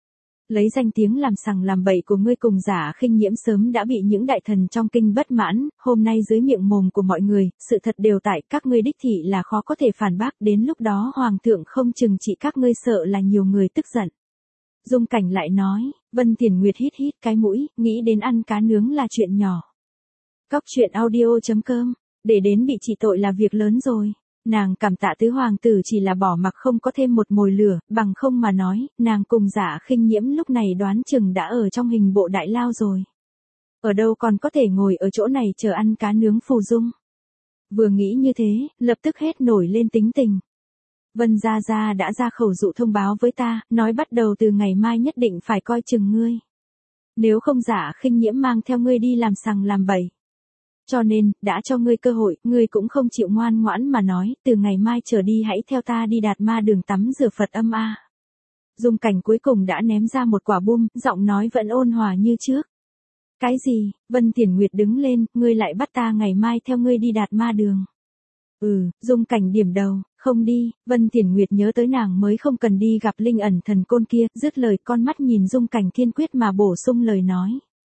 Lấy danh tiếng làm sằng làm bậy của ngươi cùng Giả Khinh Nhiễm sớm đã bị những đại thần trong kinh bất mãn, hôm nay dưới miệng mồm của mọi người, sự thật đều tại các ngươi đích thị là khó có thể phản bác, đến lúc đó Hoàng thượng không chừng trị các ngươi sợ là nhiều người tức giận. Dung Cảnh lại nói, Vân Tiền Nguyệt hít hít cái mũi, nghĩ đến ăn cá nướng là chuyện nhỏ. Cóc truyện audio.com, để đến bị trị tội là việc lớn rồi. Nàng cảm tạ tứ hoàng tử chỉ là bỏ mặc không có thêm một mồi lửa, bằng không mà nói, nàng cùng Giả Khinh Nhiễm lúc này đoán chừng đã ở trong hình bộ đại lao rồi. Ở đâu còn có thể ngồi ở chỗ này chờ ăn cá nướng Phù Dung. Vừa nghĩ như thế, lập tức hết nổi lên tính tình. Vân Gia Gia đã ra khẩu dụ thông báo với ta, nói bắt đầu từ ngày mai nhất định phải coi chừng ngươi. Nếu không Giả Khinh Nhiễm mang theo ngươi đi làm sằng làm bậy. Cho nên, đã cho ngươi cơ hội, ngươi cũng không chịu ngoan ngoãn mà nói, từ ngày mai trở đi hãy theo ta đi Đạt Ma đường tắm rửa Phật âm a. Dung Cảnh cuối cùng đã ném ra một quả bom, giọng nói vẫn ôn hòa như trước. Cái gì? Vân Tiền Nguyệt đứng lên, ngươi lại bắt ta ngày mai theo ngươi đi Đạt Ma đường. Dung Cảnh điểm đầu, Không đi, Vân Thiển Nguyệt nhớ tới nàng mới không cần đi gặp linh ẩn thần côn kia, dứt lời con mắt nhìn Dung Cảnh kiên quyết mà bổ sung lời nói.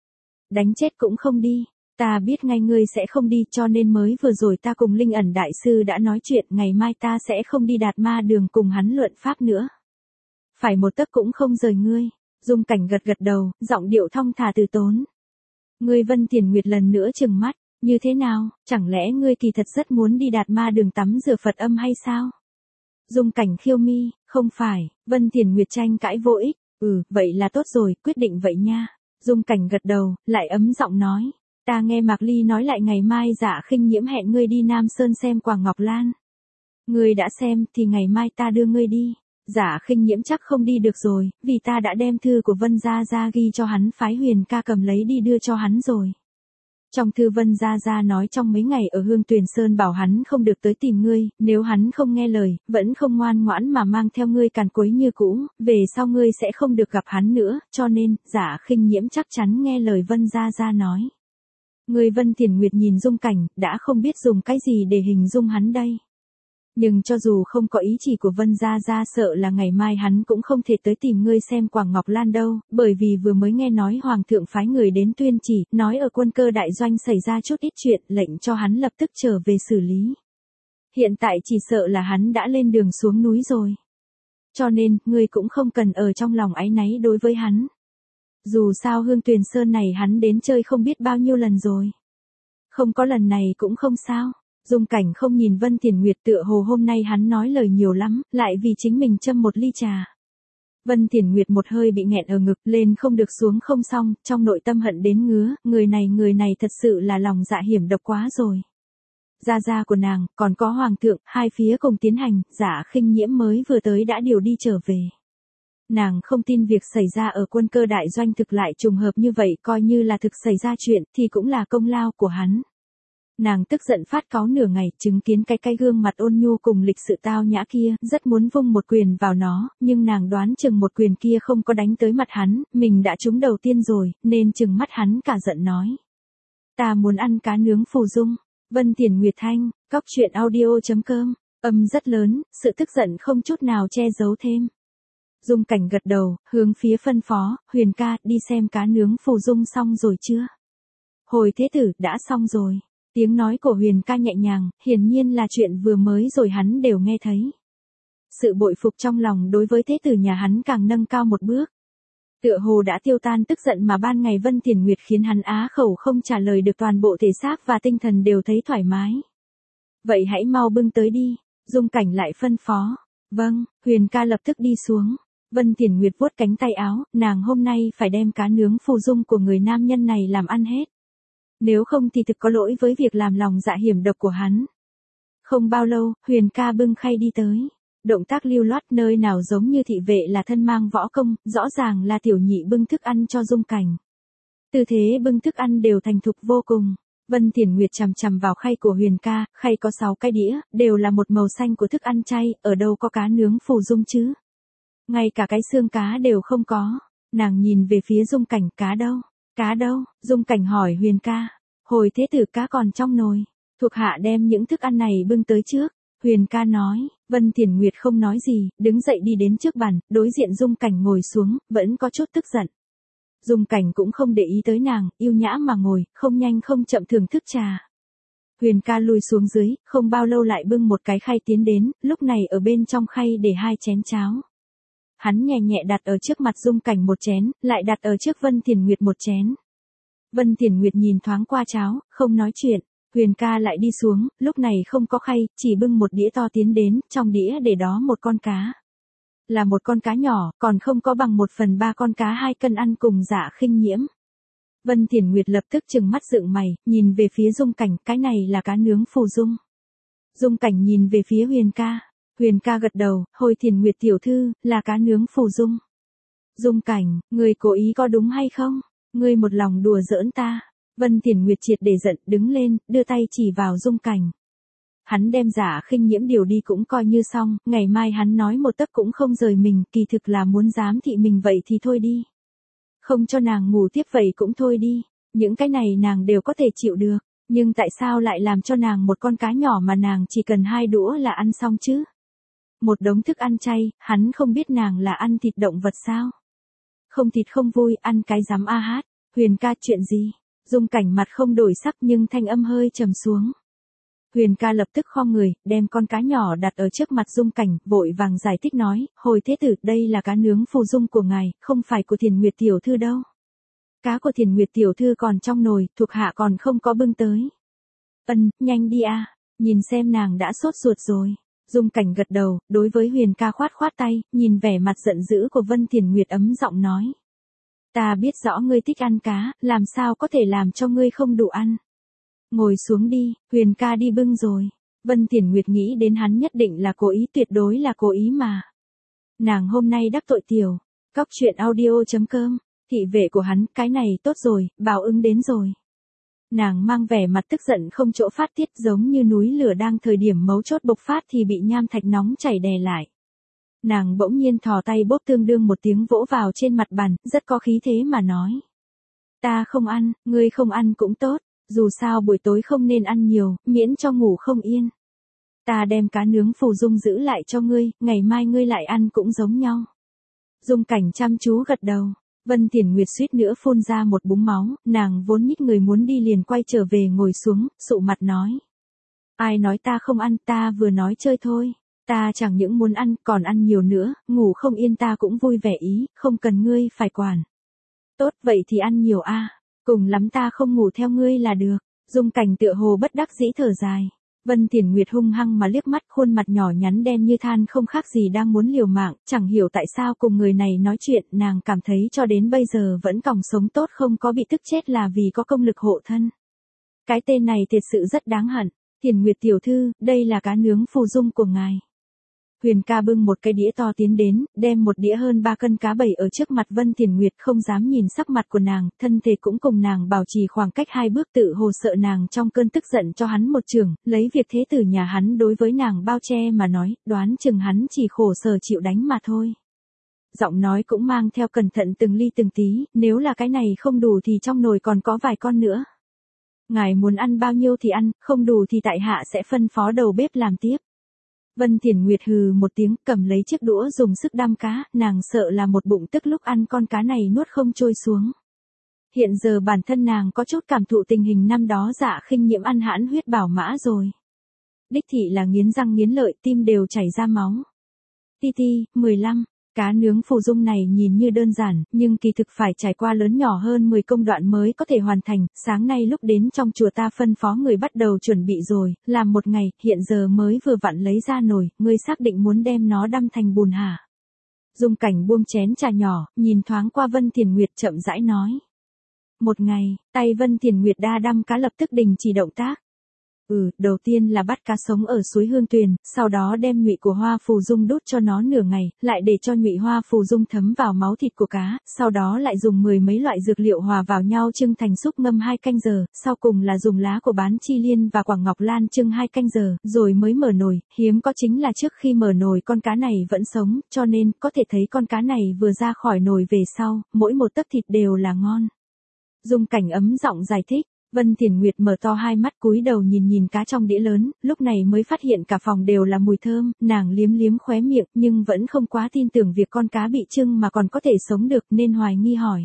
Đánh chết cũng không đi, ta biết ngay ngươi sẽ không đi cho nên mới vừa rồi ta cùng linh ẩn đại sư đã nói chuyện ngày mai ta sẽ không đi Đạt Ma Đường cùng hắn luận pháp nữa. Phải một tấc cũng không rời ngươi, Dung Cảnh gật gật đầu, giọng điệu thong thả từ tốn. Ngươi Vân Thiển Nguyệt lần nữa trừng mắt. Như thế nào, chẳng lẽ ngươi kỳ thật rất muốn đi Đạt Ma Đường tắm rửa Phật âm hay sao? Dung Cảnh khiêu mi, không phải, Vân Thiển Nguyệt tranh cãi vô ích, vậy là tốt rồi, quyết định vậy nha. Dung Cảnh gật đầu, lại ấm giọng nói, ta nghe Mạc Ly nói lại ngày mai Dạ Khinh Nhiễm hẹn ngươi đi Nam Sơn xem Quảng Ngọc Lan. Ngươi đã xem thì ngày mai ta đưa ngươi đi. Dạ Khinh Nhiễm chắc không đi được rồi, vì ta đã đem thư của Vân Gia Gia ghi cho hắn phái Huyền ca cầm lấy đi đưa cho hắn rồi. Trong thư Vân Gia Gia nói trong mấy ngày ở Hương Tuyền Sơn bảo hắn không được tới tìm ngươi, nếu hắn không nghe lời, vẫn không ngoan ngoãn mà mang theo ngươi càn quấy như cũ, về sau ngươi sẽ không được gặp hắn nữa, cho nên, Dạ Khinh Nhiễm chắc chắn nghe lời Vân Gia Gia nói. Người Vân Thiển Nguyệt nhìn Dung Cảnh, đã không biết dùng cái gì để hình dung hắn đây. Nhưng cho dù không có ý chỉ của Vân Gia Gia sợ là ngày mai hắn cũng không thể tới tìm ngươi xem Quảng Ngọc Lan đâu, bởi vì vừa mới nghe nói Hoàng thượng phái người đến tuyên chỉ, nói ở Quân Cơ đại doanh xảy ra chút ít chuyện, lệnh cho hắn lập tức trở về xử lý. Hiện tại chỉ sợ là hắn đã lên đường xuống núi rồi. Cho nên, ngươi cũng không cần ở trong lòng áy náy đối với hắn. Dù sao Hương Tuyền Sơn này hắn đến chơi không biết bao nhiêu lần rồi. Không có lần này cũng không sao. Dung Cảnh không nhìn Vân Thiển Nguyệt tựa hồ hôm nay hắn nói lời nhiều lắm, lại vì chính mình châm một ly trà. Vân Thiển Nguyệt một hơi bị nghẹn ở ngực, lên không được xuống không xong, trong nội tâm hận đến ngứa, người này thật sự là lòng dạ hiểm độc quá rồi. Gia gia của nàng, còn có Hoàng thượng, hai phía cùng tiến hành, Dạ Khinh Nhiễm mới vừa tới đã điều đi trở về. Nàng không tin việc xảy ra ở Quân Cơ đại doanh thực lại trùng hợp như vậy, coi như là thực xảy ra chuyện thì cũng là công lao của hắn. Nàng tức giận phát cáu nửa ngày, chứng kiến cái gương mặt ôn nhu cùng lịch sự tao nhã kia, rất muốn vung một quyền vào nó, nhưng nàng đoán chừng một quyền kia không có đánh tới mặt hắn, mình đã trúng đầu tiên rồi, nên chừng mắt hắn cả giận nói. Ta muốn ăn cá nướng phù dung. Vân Thiển Nguyệt Thanh, cóc truyện audio.com, âm rất lớn, sự tức giận không chút nào che giấu thêm. Dung Cảnh gật đầu, hướng phía phân phó, Huyền ca, đi xem cá nướng phù dung xong rồi chưa? Hồi thế tử, đã xong rồi. Tiếng nói của Huyền ca nhẹ nhàng, hiển nhiên là chuyện vừa mới rồi hắn đều nghe thấy. Sự bội phục trong lòng đối với thế tử nhà hắn càng nâng cao một bước. Tựa hồ đã tiêu tan tức giận mà ban ngày Vân Thiển Nguyệt khiến hắn á khẩu không trả lời được, toàn bộ thể xác và tinh thần đều thấy thoải mái. Vậy hãy mau bưng tới đi, Dung Cảnh lại phân phó. Vâng, Huyền ca lập tức đi xuống. Vân Thiển Nguyệt vuốt cánh tay áo, nàng hôm nay phải đem cá nướng phù dung của người nam nhân này làm ăn hết. Nếu không thì thực có lỗi với việc làm lòng dạ hiểm độc của hắn. Không bao lâu, Huyền ca bưng khay đi tới. Động tác lưu loát, nơi nào giống như thị vệ là thân mang võ công, rõ ràng là tiểu nhị bưng thức ăn cho Dung Cảnh. Tư thế bưng thức ăn đều thành thục vô cùng. Vân Thiển Nguyệt chằm chằm vào khay của Huyền ca, khay có 6 cái đĩa, đều là một màu xanh của thức ăn chay, ở đâu có cá nướng phù dung chứ? Ngay cả cái xương cá đều không có. Nàng nhìn về phía Dung Cảnh, cá đâu? Cá đâu? Dung Cảnh hỏi Huyền ca. Hồi thế tử, cá còn trong nồi. Thuộc hạ đem những thức ăn này bưng tới trước. Huyền ca nói. Vân Thiển Nguyệt không nói gì, đứng dậy đi đến trước bàn, đối diện Dung Cảnh ngồi xuống, vẫn có chút tức giận. Dung Cảnh cũng không để ý tới nàng, yêu nhã mà ngồi, không nhanh không chậm thưởng thức trà. Huyền ca lùi xuống dưới, không bao lâu lại bưng một cái khay tiến đến, lúc này ở bên trong khay để 2 chén cháo. Hắn nhẹ nhẹ đặt ở trước mặt Dung Cảnh một chén, lại đặt ở trước Vân Thiển Nguyệt một chén. Vân Thiển Nguyệt nhìn thoáng qua cháo, không nói chuyện. Huyền ca lại đi xuống, lúc này không có khay, chỉ bưng một đĩa to tiến đến, trong đĩa để đó một con cá. Là một con cá nhỏ, còn không có bằng 1/3 con cá 2 cân ăn cùng Dạ Khinh Nhiễm. Vân Thiển Nguyệt lập tức trừng mắt dựng mày, nhìn về phía Dung Cảnh, cái này là cá nướng phù dung. Dung Cảnh nhìn về phía Huyền ca. Huyền ca gật đầu, hồi Thiển Nguyệt tiểu thư, là cá nướng phù dung. Dung Cảnh, người cố ý có đúng hay không? Ngươi một lòng đùa giỡn ta. Vân Thiển Nguyệt triệt để giận, đứng lên, đưa tay chỉ vào Dung Cảnh. Hắn đem Dạ Khinh Nhiễm điều đi cũng coi như xong, ngày mai hắn nói một tấc cũng không rời mình, kỳ thực là muốn giám thị mình vậy thì thôi đi. Không cho nàng ngủ tiếp vậy cũng thôi đi, những cái này nàng đều có thể chịu được, nhưng tại sao lại làm cho nàng một con cá nhỏ mà nàng chỉ cần 2 đũa là ăn xong chứ? Một đống thức ăn chay, hắn không biết nàng là ăn thịt động vật sao? Không thịt không vui, ăn cái dám a hát. Huyền ca chuyện gì? Dung Cảnh mặt không đổi sắc nhưng thanh âm hơi trầm xuống. Huyền ca lập tức khom người, đem con cá nhỏ đặt ở trước mặt Dung Cảnh, vội vàng giải thích nói, hồi thế tử, đây là cá nướng phù dung của ngài, không phải của Thiền Nguyệt tiểu thư đâu. Cá của Thiền Nguyệt tiểu thư còn trong nồi, thuộc hạ còn không có bưng tới. Nhanh đi a, nhìn xem nàng đã sốt ruột rồi. Dung Cảnh gật đầu, đối với Huyền ca khoát khoát tay, nhìn vẻ mặt giận dữ của Vân Thiền Nguyệt ấm giọng nói. Ta biết rõ ngươi thích ăn cá, làm sao có thể làm cho ngươi không đủ ăn. Ngồi xuống đi, Huyền ca đi bưng rồi. Vân Thiền Nguyệt nghĩ đến hắn nhất định là cố ý, tuyệt đối là cố ý mà. Nàng hôm nay đắc tội tiểu. Cóc truyện audio.com, thị vệ của hắn, cái này tốt rồi, báo ứng đến rồi. Nàng mang vẻ mặt tức giận không chỗ phát tiết, giống như núi lửa đang thời điểm mấu chốt bộc phát thì bị nham thạch nóng chảy đè lại. Nàng bỗng nhiên thò tay bóp tương đương một tiếng vỗ vào trên mặt bàn, rất có khí thế mà nói. Ta không ăn, ngươi không ăn cũng tốt, dù sao buổi tối không nên ăn nhiều, miễn cho ngủ không yên. Ta đem cá nướng phù dung giữ lại cho ngươi, ngày mai ngươi lại ăn cũng giống nhau. Dung Cảnh chăm chú gật đầu. Vân Thiền Nguyệt suýt nữa phun ra một búng máu, nàng vốn nhích người muốn đi liền quay trở về ngồi xuống, sụ mặt nói. Ai nói ta không ăn, ta vừa nói chơi thôi. Ta chẳng những muốn ăn, còn ăn nhiều nữa, ngủ không yên ta cũng vui vẻ ý, không cần ngươi phải quản. Tốt vậy thì ăn nhiều a, cùng lắm ta không ngủ theo ngươi là được. Dung Cảnh tựa hồ bất đắc dĩ thở dài. Vân Thiền Nguyệt hung hăng mà liếc mắt, khuôn mặt nhỏ nhắn đen như than không khác gì đang muốn liều mạng, chẳng hiểu tại sao cùng người này nói chuyện, nàng cảm thấy cho đến bây giờ vẫn còng sống tốt không có bị tức chết là vì có công lực hộ thân. Cái tên này thiệt sự rất đáng hận. Thiền Nguyệt tiểu thư, đây là cá nướng phù dung của ngài. Huyền ca bưng một cái đĩa to tiến đến, đem một đĩa hơn 3 cân cá bầy ở trước mặt Vân Thiền Nguyệt, không dám nhìn sắc mặt của nàng, thân thể cũng cùng nàng bảo trì khoảng cách 2 bước, tự hồ sợ nàng trong cơn tức giận cho hắn một chưởng, lấy việc thế tử nhà hắn đối với nàng bao che mà nói, đoán chừng hắn chỉ khổ sở chịu đánh mà thôi. Giọng nói cũng mang theo cẩn thận từng ly từng tí, nếu là cái này không đủ thì trong nồi còn có vài con nữa. Ngài muốn ăn bao nhiêu thì ăn, không đủ thì tại hạ sẽ phân phó đầu bếp làm tiếp. Vân Thiền Nguyệt hừ một tiếng, cầm lấy chiếc đũa dùng sức đăm cá, nàng sợ là một bụng tức lúc ăn con cá này nuốt không trôi xuống. Hiện giờ bản thân nàng có chút cảm thụ tình hình năm đó Dạ Khinh nhiễm ăn hãn huyết bảo mã rồi. Đích thị là nghiến răng nghiến lợi, tim đều chảy ra máu. Ti 15. Cá nướng phù dung này nhìn như đơn giản, nhưng kỳ thực phải trải qua lớn nhỏ hơn 10 công đoạn mới có thể hoàn thành. Sáng nay lúc đến trong chùa ta phân phó người bắt đầu chuẩn bị rồi, làm một ngày, hiện giờ mới vừa vặn lấy ra nồi, ngươi xác định muốn đem nó đâm thành bùn hả? Dung Cảnh buông chén trà nhỏ, nhìn thoáng qua Vân Thiền Nguyệt chậm rãi nói. Một ngày, tay Vân Thiền Nguyệt đa đâm cá lập tức đình chỉ động tác. Đầu tiên là bắt cá sống ở suối Hương Tuyền, sau đó đem nhụy của hoa phù dung đút cho nó nửa ngày, lại để cho nhụy hoa phù dung thấm vào máu thịt của cá, sau đó lại dùng 10 mấy loại dược liệu hòa vào nhau chưng thành súp ngâm 2 canh giờ, sau cùng là dùng lá của bán chi liên và quảng ngọc lan chưng 2 canh giờ, rồi mới mở nồi, hiếm có chính là trước khi mở nồi con cá này vẫn sống, cho nên có thể thấy con cá này vừa ra khỏi nồi về sau, mỗi một tấc thịt đều là ngon. Dung Cảnh ấm giọng giải thích. Vân Thiền Nguyệt mở to hai mắt cúi đầu nhìn cá trong đĩa lớn, lúc này mới phát hiện cả phòng đều là mùi thơm, nàng liếm liếm khóe miệng nhưng vẫn không quá tin tưởng việc con cá bị chưng mà còn có thể sống được nên hoài nghi hỏi.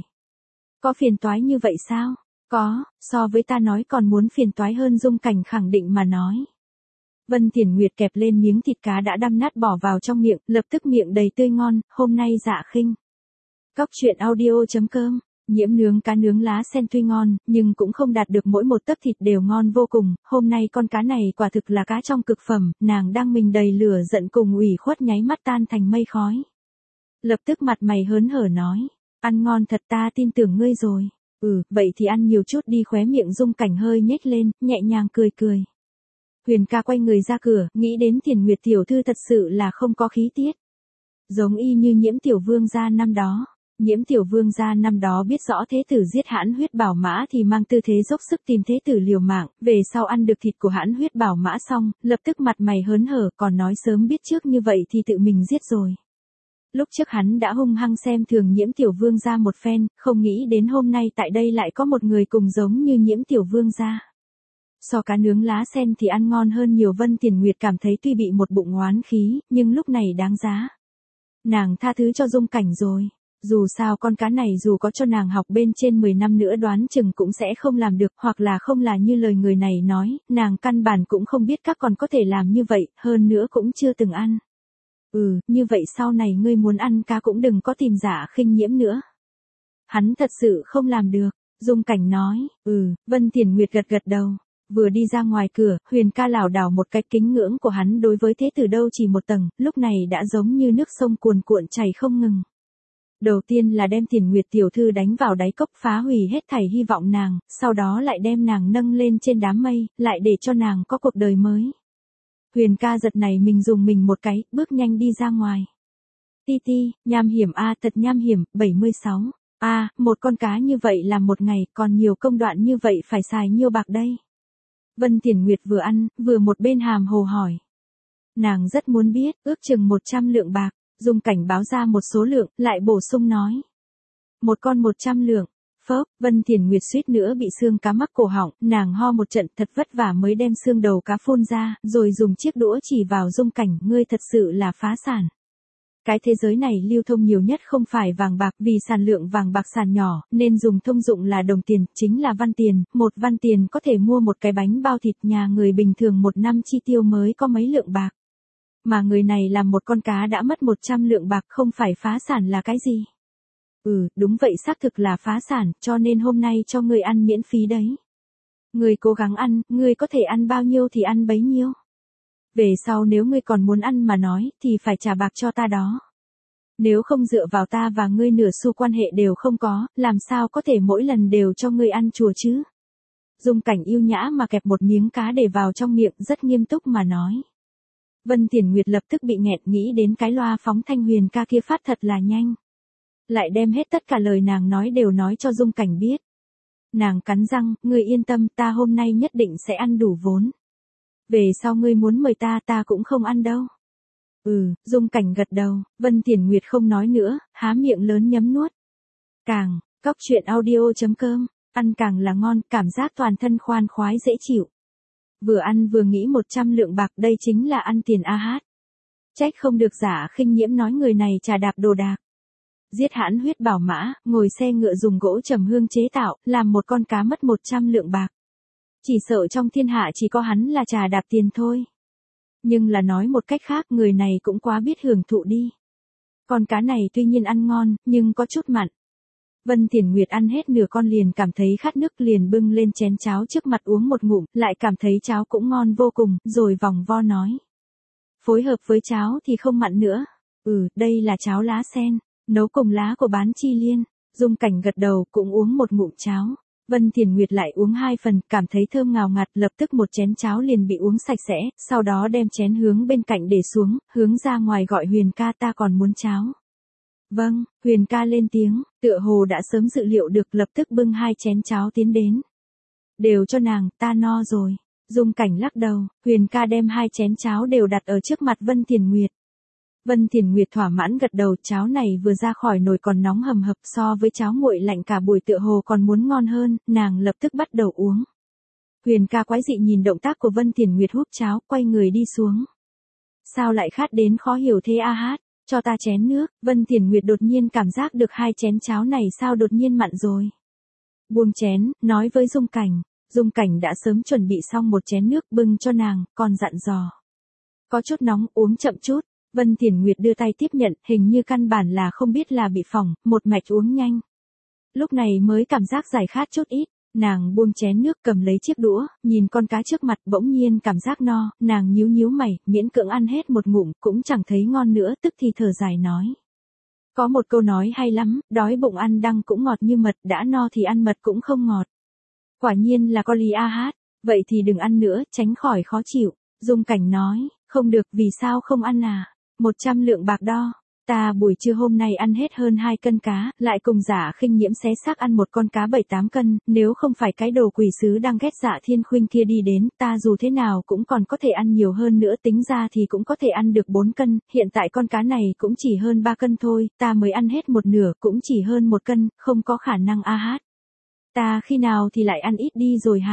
Có phiền toái như vậy sao? Có, so với ta nói còn muốn phiền toái hơn. Dung Cảnh khẳng định mà nói. Vân Thiền Nguyệt kẹp lên miếng thịt cá đã đăm nát bỏ vào trong miệng, lập tức miệng đầy tươi ngon, hôm nay Dạ Khinh. Cóc truyện audio.com. Nhiễm nướng cá nướng lá sen tuy ngon, nhưng cũng không đạt được mỗi một tấc thịt đều ngon vô cùng, hôm nay con cá này quả thực là cá trong cực phẩm, nàng đang mình đầy lửa giận cùng ủy khuất nháy mắt tan thành mây khói. Lập tức mặt mày hớn hở nói, ăn ngon thật ta tin tưởng ngươi rồi. Vậy thì ăn nhiều chút đi. Khóe miệng Dung Cảnh hơi nhếch lên, nhẹ nhàng cười. Huyền ca quay người ra cửa, nghĩ đến Thiền Nguyệt tiểu thư thật sự là không có khí tiết. Giống y như Nhiễm tiểu vương gia năm đó. Nhiễm tiểu vương gia năm đó biết rõ thế tử giết hãn huyết bảo mã thì mang tư thế dốc sức tìm thế tử liều mạng, về sau ăn được thịt của hãn huyết bảo mã xong, lập tức mặt mày hớn hở, còn nói sớm biết trước như vậy thì tự mình giết rồi. Lúc trước hắn đã hung hăng xem thường Nhiễm tiểu vương gia một phen, không nghĩ đến hôm nay tại đây lại có một người cùng giống như Nhiễm tiểu vương gia. So cá nướng lá sen thì ăn ngon hơn nhiều. Vân Tiền Nguyệt cảm thấy tuy bị một bụng oán khí, nhưng lúc này đáng giá. Nàng tha thứ cho Dung Cảnh rồi. Dù sao con cá này dù có cho nàng học bên trên 10 năm nữa đoán chừng cũng sẽ không làm được, hoặc là không là như lời người này nói, nàng căn bản cũng không biết các con có thể làm như vậy, hơn nữa cũng chưa từng ăn. Như vậy sau này ngươi muốn ăn cá cũng đừng có tìm Dạ Khinh Nhiễm nữa. Hắn thật sự không làm được, Dung Cảnh nói. Vân Tiền Nguyệt gật gật đầu. Vừa đi ra ngoài cửa, Huyền ca lảo đảo một cái, kính ngưỡng của hắn đối với thế tử đâu chỉ một tầng, lúc này đã giống như nước sông cuồn cuộn chảy không ngừng. Đầu tiên là đem Tiền Nguyệt tiểu thư đánh vào đáy cốc, phá hủy hết thảy hy vọng nàng, sau đó lại đem nàng nâng lên trên đám mây, lại để cho nàng có cuộc đời mới. Huyền ca giật này mình dùng mình một cái, bước nhanh đi ra ngoài. Ti ti, nham hiểm a, thật nham hiểm. 76. Một con cá như vậy làm một ngày, còn nhiều công đoạn như vậy phải xài nhiêu bạc đây? Vân Tiền Nguyệt vừa ăn, vừa một bên hàm hồ hỏi. Nàng rất muốn biết, ước chừng 100 lượng bạc. Dung Cảnh báo ra một số lượng, lại bổ sung nói. Một con 100 lượng. Vân Tiền Nguyệt suýt nữa bị xương cá mắc cổ họng, nàng ho một trận thật vất vả mới đem xương đầu cá phun ra, rồi dùng chiếc đũa chỉ vào Dung Cảnh, ngươi thật sự là phá sản. Cái thế giới này lưu thông nhiều nhất không phải vàng bạc, vì sản lượng vàng bạc sản nhỏ, nên dùng thông dụng là đồng tiền, chính là văn tiền, một văn tiền có thể mua một cái bánh bao thịt, nhà người bình thường một năm chi tiêu mới có mấy lượng bạc. Mà người này làm một con cá đã mất 100 lượng bạc, không phải phá sản là cái gì? Đúng vậy, xác thực là phá sản, cho nên hôm nay cho ngươi ăn miễn phí đấy. Ngươi cố gắng ăn, ngươi có thể ăn bao nhiêu thì ăn bấy nhiêu. Về sau nếu ngươi còn muốn ăn mà nói, thì phải trả bạc cho ta đó. Nếu không dựa vào ta và ngươi nửa xu quan hệ đều không có, làm sao có thể mỗi lần đều cho ngươi ăn chùa chứ? Dung Cảnh yêu nhã mà kẹp một miếng cá để vào trong miệng, rất nghiêm túc mà nói. Vân Tiền Nguyệt lập tức bị nghẹn, nghĩ đến cái loa phóng thanh Huyền ca kia phát thật là nhanh. Lại đem hết tất cả lời nàng nói đều nói cho Dung Cảnh biết. Nàng cắn răng, ngươi yên tâm, ta hôm nay nhất định sẽ ăn đủ vốn. Về sau ngươi muốn mời ta cũng không ăn đâu. Dung Cảnh gật đầu, Vân Tiền Nguyệt không nói nữa, há miệng lớn nhấm nuốt. Cóc truyện audio.com, ăn càng là ngon, cảm giác toàn thân khoan khoái dễ chịu. Vừa ăn vừa nghĩ 100 lượng bạc, đây chính là ăn tiền a hát. Trách không được Dạ Khinh Nhiễm nói người này trà đạp đồ đạc. Giết hãn huyết bảo mã, ngồi xe ngựa dùng gỗ trầm hương chế tạo, làm một con cá mất 100 lượng bạc. Chỉ sợ trong thiên hạ chỉ có hắn là trà đạp tiền thôi. Nhưng là nói một cách khác, người này cũng quá biết hưởng thụ đi. Con cá này tuy nhiên ăn ngon, nhưng có chút mặn. Vân Tiền Nguyệt ăn hết nửa con liền cảm thấy khát nước, liền bưng lên chén cháo trước mặt uống một ngụm, lại cảm thấy cháo cũng ngon vô cùng, rồi vòng vo nói. Phối hợp với cháo thì không mặn nữa. Đây là cháo lá sen, nấu cùng lá của bán chi liên. Dung Cảnh gật đầu, cũng uống một ngụm cháo. Vân Tiền Nguyệt lại uống 2 phần, cảm thấy thơm ngào ngạt, lập tức một chén cháo liền bị uống sạch sẽ, sau đó đem chén hướng bên cạnh để xuống, hướng ra ngoài gọi Huyền ca, ta còn muốn cháo. Vâng, Huyền ca lên tiếng, tựa hồ đã sớm dự liệu được, lập tức bưng 2 chén cháo tiến đến. Đều cho nàng, ta no rồi. Dung Cảnh lắc đầu, Huyền ca đem 2 chén cháo đều đặt ở trước mặt Vân Tiền Nguyệt. Vân Tiền Nguyệt thỏa mãn gật đầu, cháo này vừa ra khỏi nồi còn nóng hầm hập, so với cháo nguội lạnh cả buổi tựa hồ còn muốn ngon hơn, nàng lập tức bắt đầu uống. Huyền ca quái dị nhìn động tác của Vân Tiền Nguyệt húp cháo, quay người đi xuống. Sao lại khát đến khó hiểu thế a hát, cho ta chén nước. Vân Tiền Nguyệt đột nhiên cảm giác được 2 chén cháo này sao đột nhiên mặn rồi. Buông chén, nói với Dung Cảnh. Dung Cảnh đã sớm chuẩn bị xong một chén nước bưng cho nàng, còn dặn dò. Có chút nóng, uống chậm chút. Vân Tiền Nguyệt đưa tay tiếp nhận, hình như căn bản là không biết là bị phỏng, một mạch uống nhanh. Lúc này mới cảm giác giải khát chút ít, nàng buông chén nước, cầm lấy chiếc đũa, nhìn con cá trước mặt, bỗng nhiên cảm giác no, nàng nhíu nhíu mày, miễn cưỡng ăn hết một ngụm, cũng chẳng thấy ngon nữa, tức thì thở dài nói. Có một câu nói hay lắm, đói bụng ăn đắng cũng ngọt như mật, đã no thì ăn mật cũng không ngọt. Quả nhiên là có lý a hát, vậy thì đừng ăn nữa, tránh khỏi khó chịu. Dung Cảnh nói, không được, vì sao không ăn à? 100 lượng bạc đo. Ta buổi trưa hôm nay ăn hết hơn 2 cân cá, lại cùng Dạ Khinh Nhiễm xé xác ăn một con cá 7-8 cân, nếu không phải cái đồ quỷ sứ đang ghét Dạ Thiên Khuynh kia đi đến, ta dù thế nào cũng còn có thể ăn nhiều hơn nữa, tính ra thì cũng có thể ăn được 4 cân, hiện tại con cá này cũng chỉ hơn 3 cân thôi, ta mới ăn hết một nửa, cũng chỉ hơn 1 cân, không có khả năng a hát. Ta khi nào thì lại ăn ít đi rồi hả?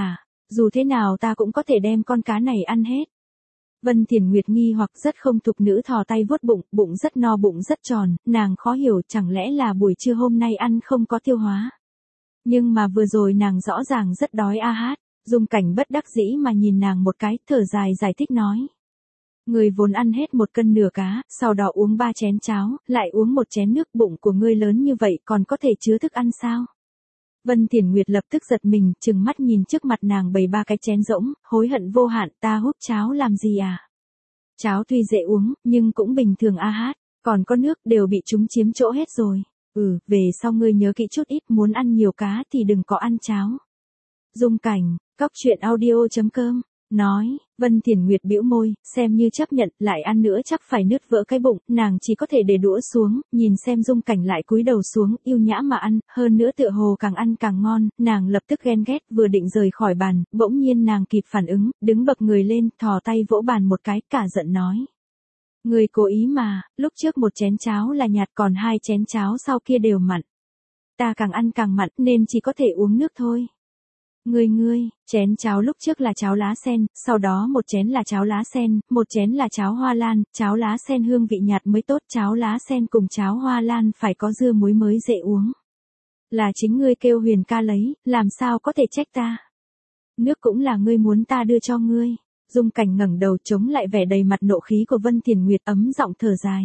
Dù thế nào ta cũng có thể đem con cá này ăn hết. Vân Thiền Nguyệt nghi hoặc rất không thục nữ thò tay vuốt bụng, bụng rất no bụng rất tròn, nàng khó hiểu chẳng lẽ là buổi trưa hôm nay ăn không có tiêu hóa. Nhưng mà vừa rồi nàng rõ ràng rất đói a hát, Dung Cảnh bất đắc dĩ mà nhìn nàng một cái, thở dài giải thích nói. Người vốn ăn hết 1 cân nửa cá, sau đó uống 3 chén cháo, lại uống 1 chén nước, bụng của ngươi lớn như vậy còn có thể chứa thức ăn sao? Vân Thiền Nguyệt lập tức giật mình, trừng mắt nhìn trước mặt nàng bày 3 cái chén rỗng, hối hận vô hạn, ta hút cháo làm gì à? Cháo tuy dễ uống, nhưng cũng bình thường a hát, còn có nước đều bị chúng chiếm chỗ hết rồi. Về sau ngươi nhớ kỹ chút ít, muốn ăn nhiều cá thì đừng có ăn cháo. Dung Cảnh, cóc.audio.com, nói, Vân Thiền Nguyệt bĩu môi, xem như chấp nhận, lại ăn nữa chắc phải nứt vỡ cái bụng, nàng chỉ có thể để đũa xuống, nhìn xem Dung Cảnh lại cúi đầu xuống, yêu nhã mà ăn, hơn nữa tựa hồ càng ăn càng ngon, nàng lập tức ghen ghét, vừa định rời khỏi bàn, bỗng nhiên nàng kịp phản ứng, đứng bật người lên, thò tay vỗ bàn một cái, cả giận nói. Người cố ý mà, lúc trước 1 chén cháo là nhạt còn 2 chén cháo sau kia đều mặn. Ta càng ăn càng mặn nên chỉ có thể uống nước thôi. Ngươi, chén cháo lúc trước là cháo lá sen, sau đó 1 chén là cháo lá sen, 1 chén là cháo hoa lan, cháo lá sen hương vị nhạt mới tốt, cháo lá sen cùng cháo hoa lan phải có dưa muối mới dễ uống. Là chính ngươi kêu Huyền ca lấy, làm sao có thể trách ta. Nước cũng là ngươi muốn ta đưa cho ngươi. Dung Cảnh ngẩng đầu chống lại vẻ đầy mặt nộ khí của Vân Thiền Nguyệt, ấm giọng thở dài.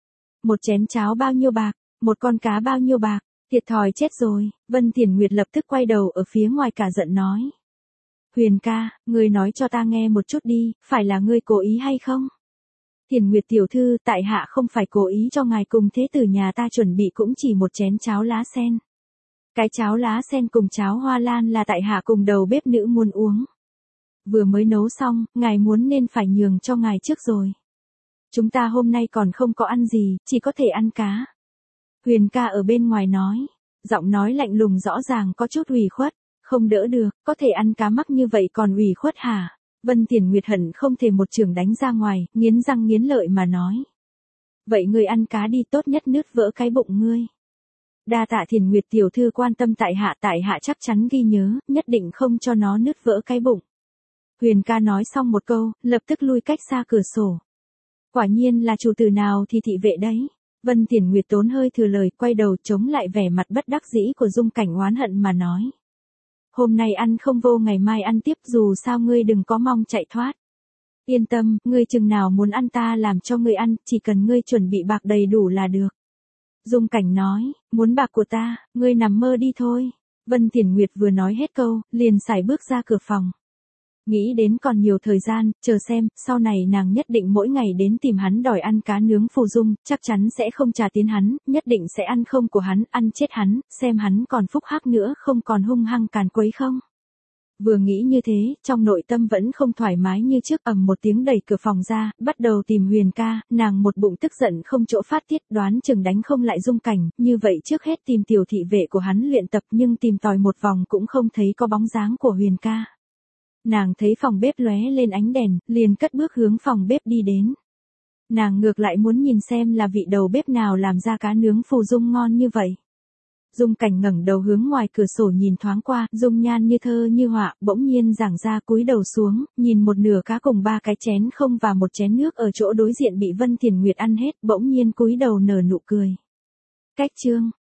1 chén cháo bao nhiêu bạc, 1 con cá bao nhiêu bạc, thiệt thòi chết rồi. Vân Thiền Nguyệt lập tức quay đầu ở phía ngoài cả giận nói. Huyền ca, ngươi nói cho ta nghe một chút đi, phải là ngươi cố ý hay không? Thiền Nguyệt tiểu thư, tại hạ không phải cố ý cho ngài cùng thế tử nhà ta chuẩn bị cũng chỉ 1 chén cháo lá sen. Cái cháo lá sen cùng cháo hoa lan là tại hạ cùng đầu bếp nữ muốn uống. Vừa mới nấu xong, ngài muốn nên phải nhường cho ngài trước rồi. Chúng ta hôm nay còn không có ăn gì, chỉ có thể ăn cá. Huyền ca ở bên ngoài nói, giọng nói lạnh lùng rõ ràng có chút ủy khuất, không đỡ được, có thể ăn cá mắc như vậy còn ủy khuất hả? Vân Thiền Nguyệt hận không thể một chưởng đánh ra ngoài, nghiến răng nghiến lợi mà nói. Vậy ngươi ăn cá đi, tốt nhất nứt vỡ cái bụng ngươi. Đa tạ Thiền Nguyệt tiểu thư quan tâm tại hạ chắc chắn ghi nhớ, nhất định không cho nó nứt vỡ cái bụng. Huyền ca nói xong một câu, lập tức lui cách xa cửa sổ. Quả nhiên là chủ tử nào thì thị vệ đấy. Vân Thiền Nguyệt tốn hơi thừa lời, quay đầu chống lại vẻ mặt bất đắc dĩ của Dung Cảnh oán hận mà nói. Hôm nay ăn không vô ngày mai ăn tiếp, dù sao ngươi đừng có mong chạy thoát. Yên tâm, ngươi chừng nào muốn ăn ta làm cho ngươi ăn, chỉ cần ngươi chuẩn bị bạc đầy đủ là được. Dung Cảnh nói, muốn bạc của ta, ngươi nằm mơ đi thôi. Vân Thiền Nguyệt vừa nói hết câu, liền sải bước ra cửa phòng. Nghĩ đến còn nhiều thời gian, chờ xem, sau này nàng nhất định mỗi ngày đến tìm hắn đòi ăn cá nướng Phù Dung, chắc chắn sẽ không trả tiền hắn, nhất định sẽ ăn không của hắn, ăn chết hắn, xem hắn còn phúc hắc nữa không còn hung hăng càn quấy không. Vừa nghĩ như thế, trong nội tâm vẫn không thoải mái như trước, ầm một tiếng đẩy cửa phòng ra, bắt đầu tìm Huyền ca, nàng một bụng tức giận không chỗ phát tiết, đoán chừng đánh không lại Dung Cảnh, như vậy trước hết tìm tiểu thị vệ của hắn luyện tập, nhưng tìm tòi một vòng cũng không thấy có bóng dáng của Huyền ca. Nàng thấy phòng bếp lóe lên ánh đèn, liền cất bước hướng phòng bếp đi đến. Nàng ngược lại muốn nhìn xem là vị đầu bếp nào làm ra cá nướng Phù Dung ngon như vậy. Dung Cảnh ngẩng đầu hướng ngoài cửa sổ nhìn thoáng qua, dung nhan như thơ như họa, bỗng nhiên giảng ra cúi đầu xuống, nhìn một nửa cá cùng 3 cái chén không và 1 chén nước ở chỗ đối diện bị Vân Thiền Nguyệt ăn hết, bỗng nhiên cúi đầu nở nụ cười. Cách chương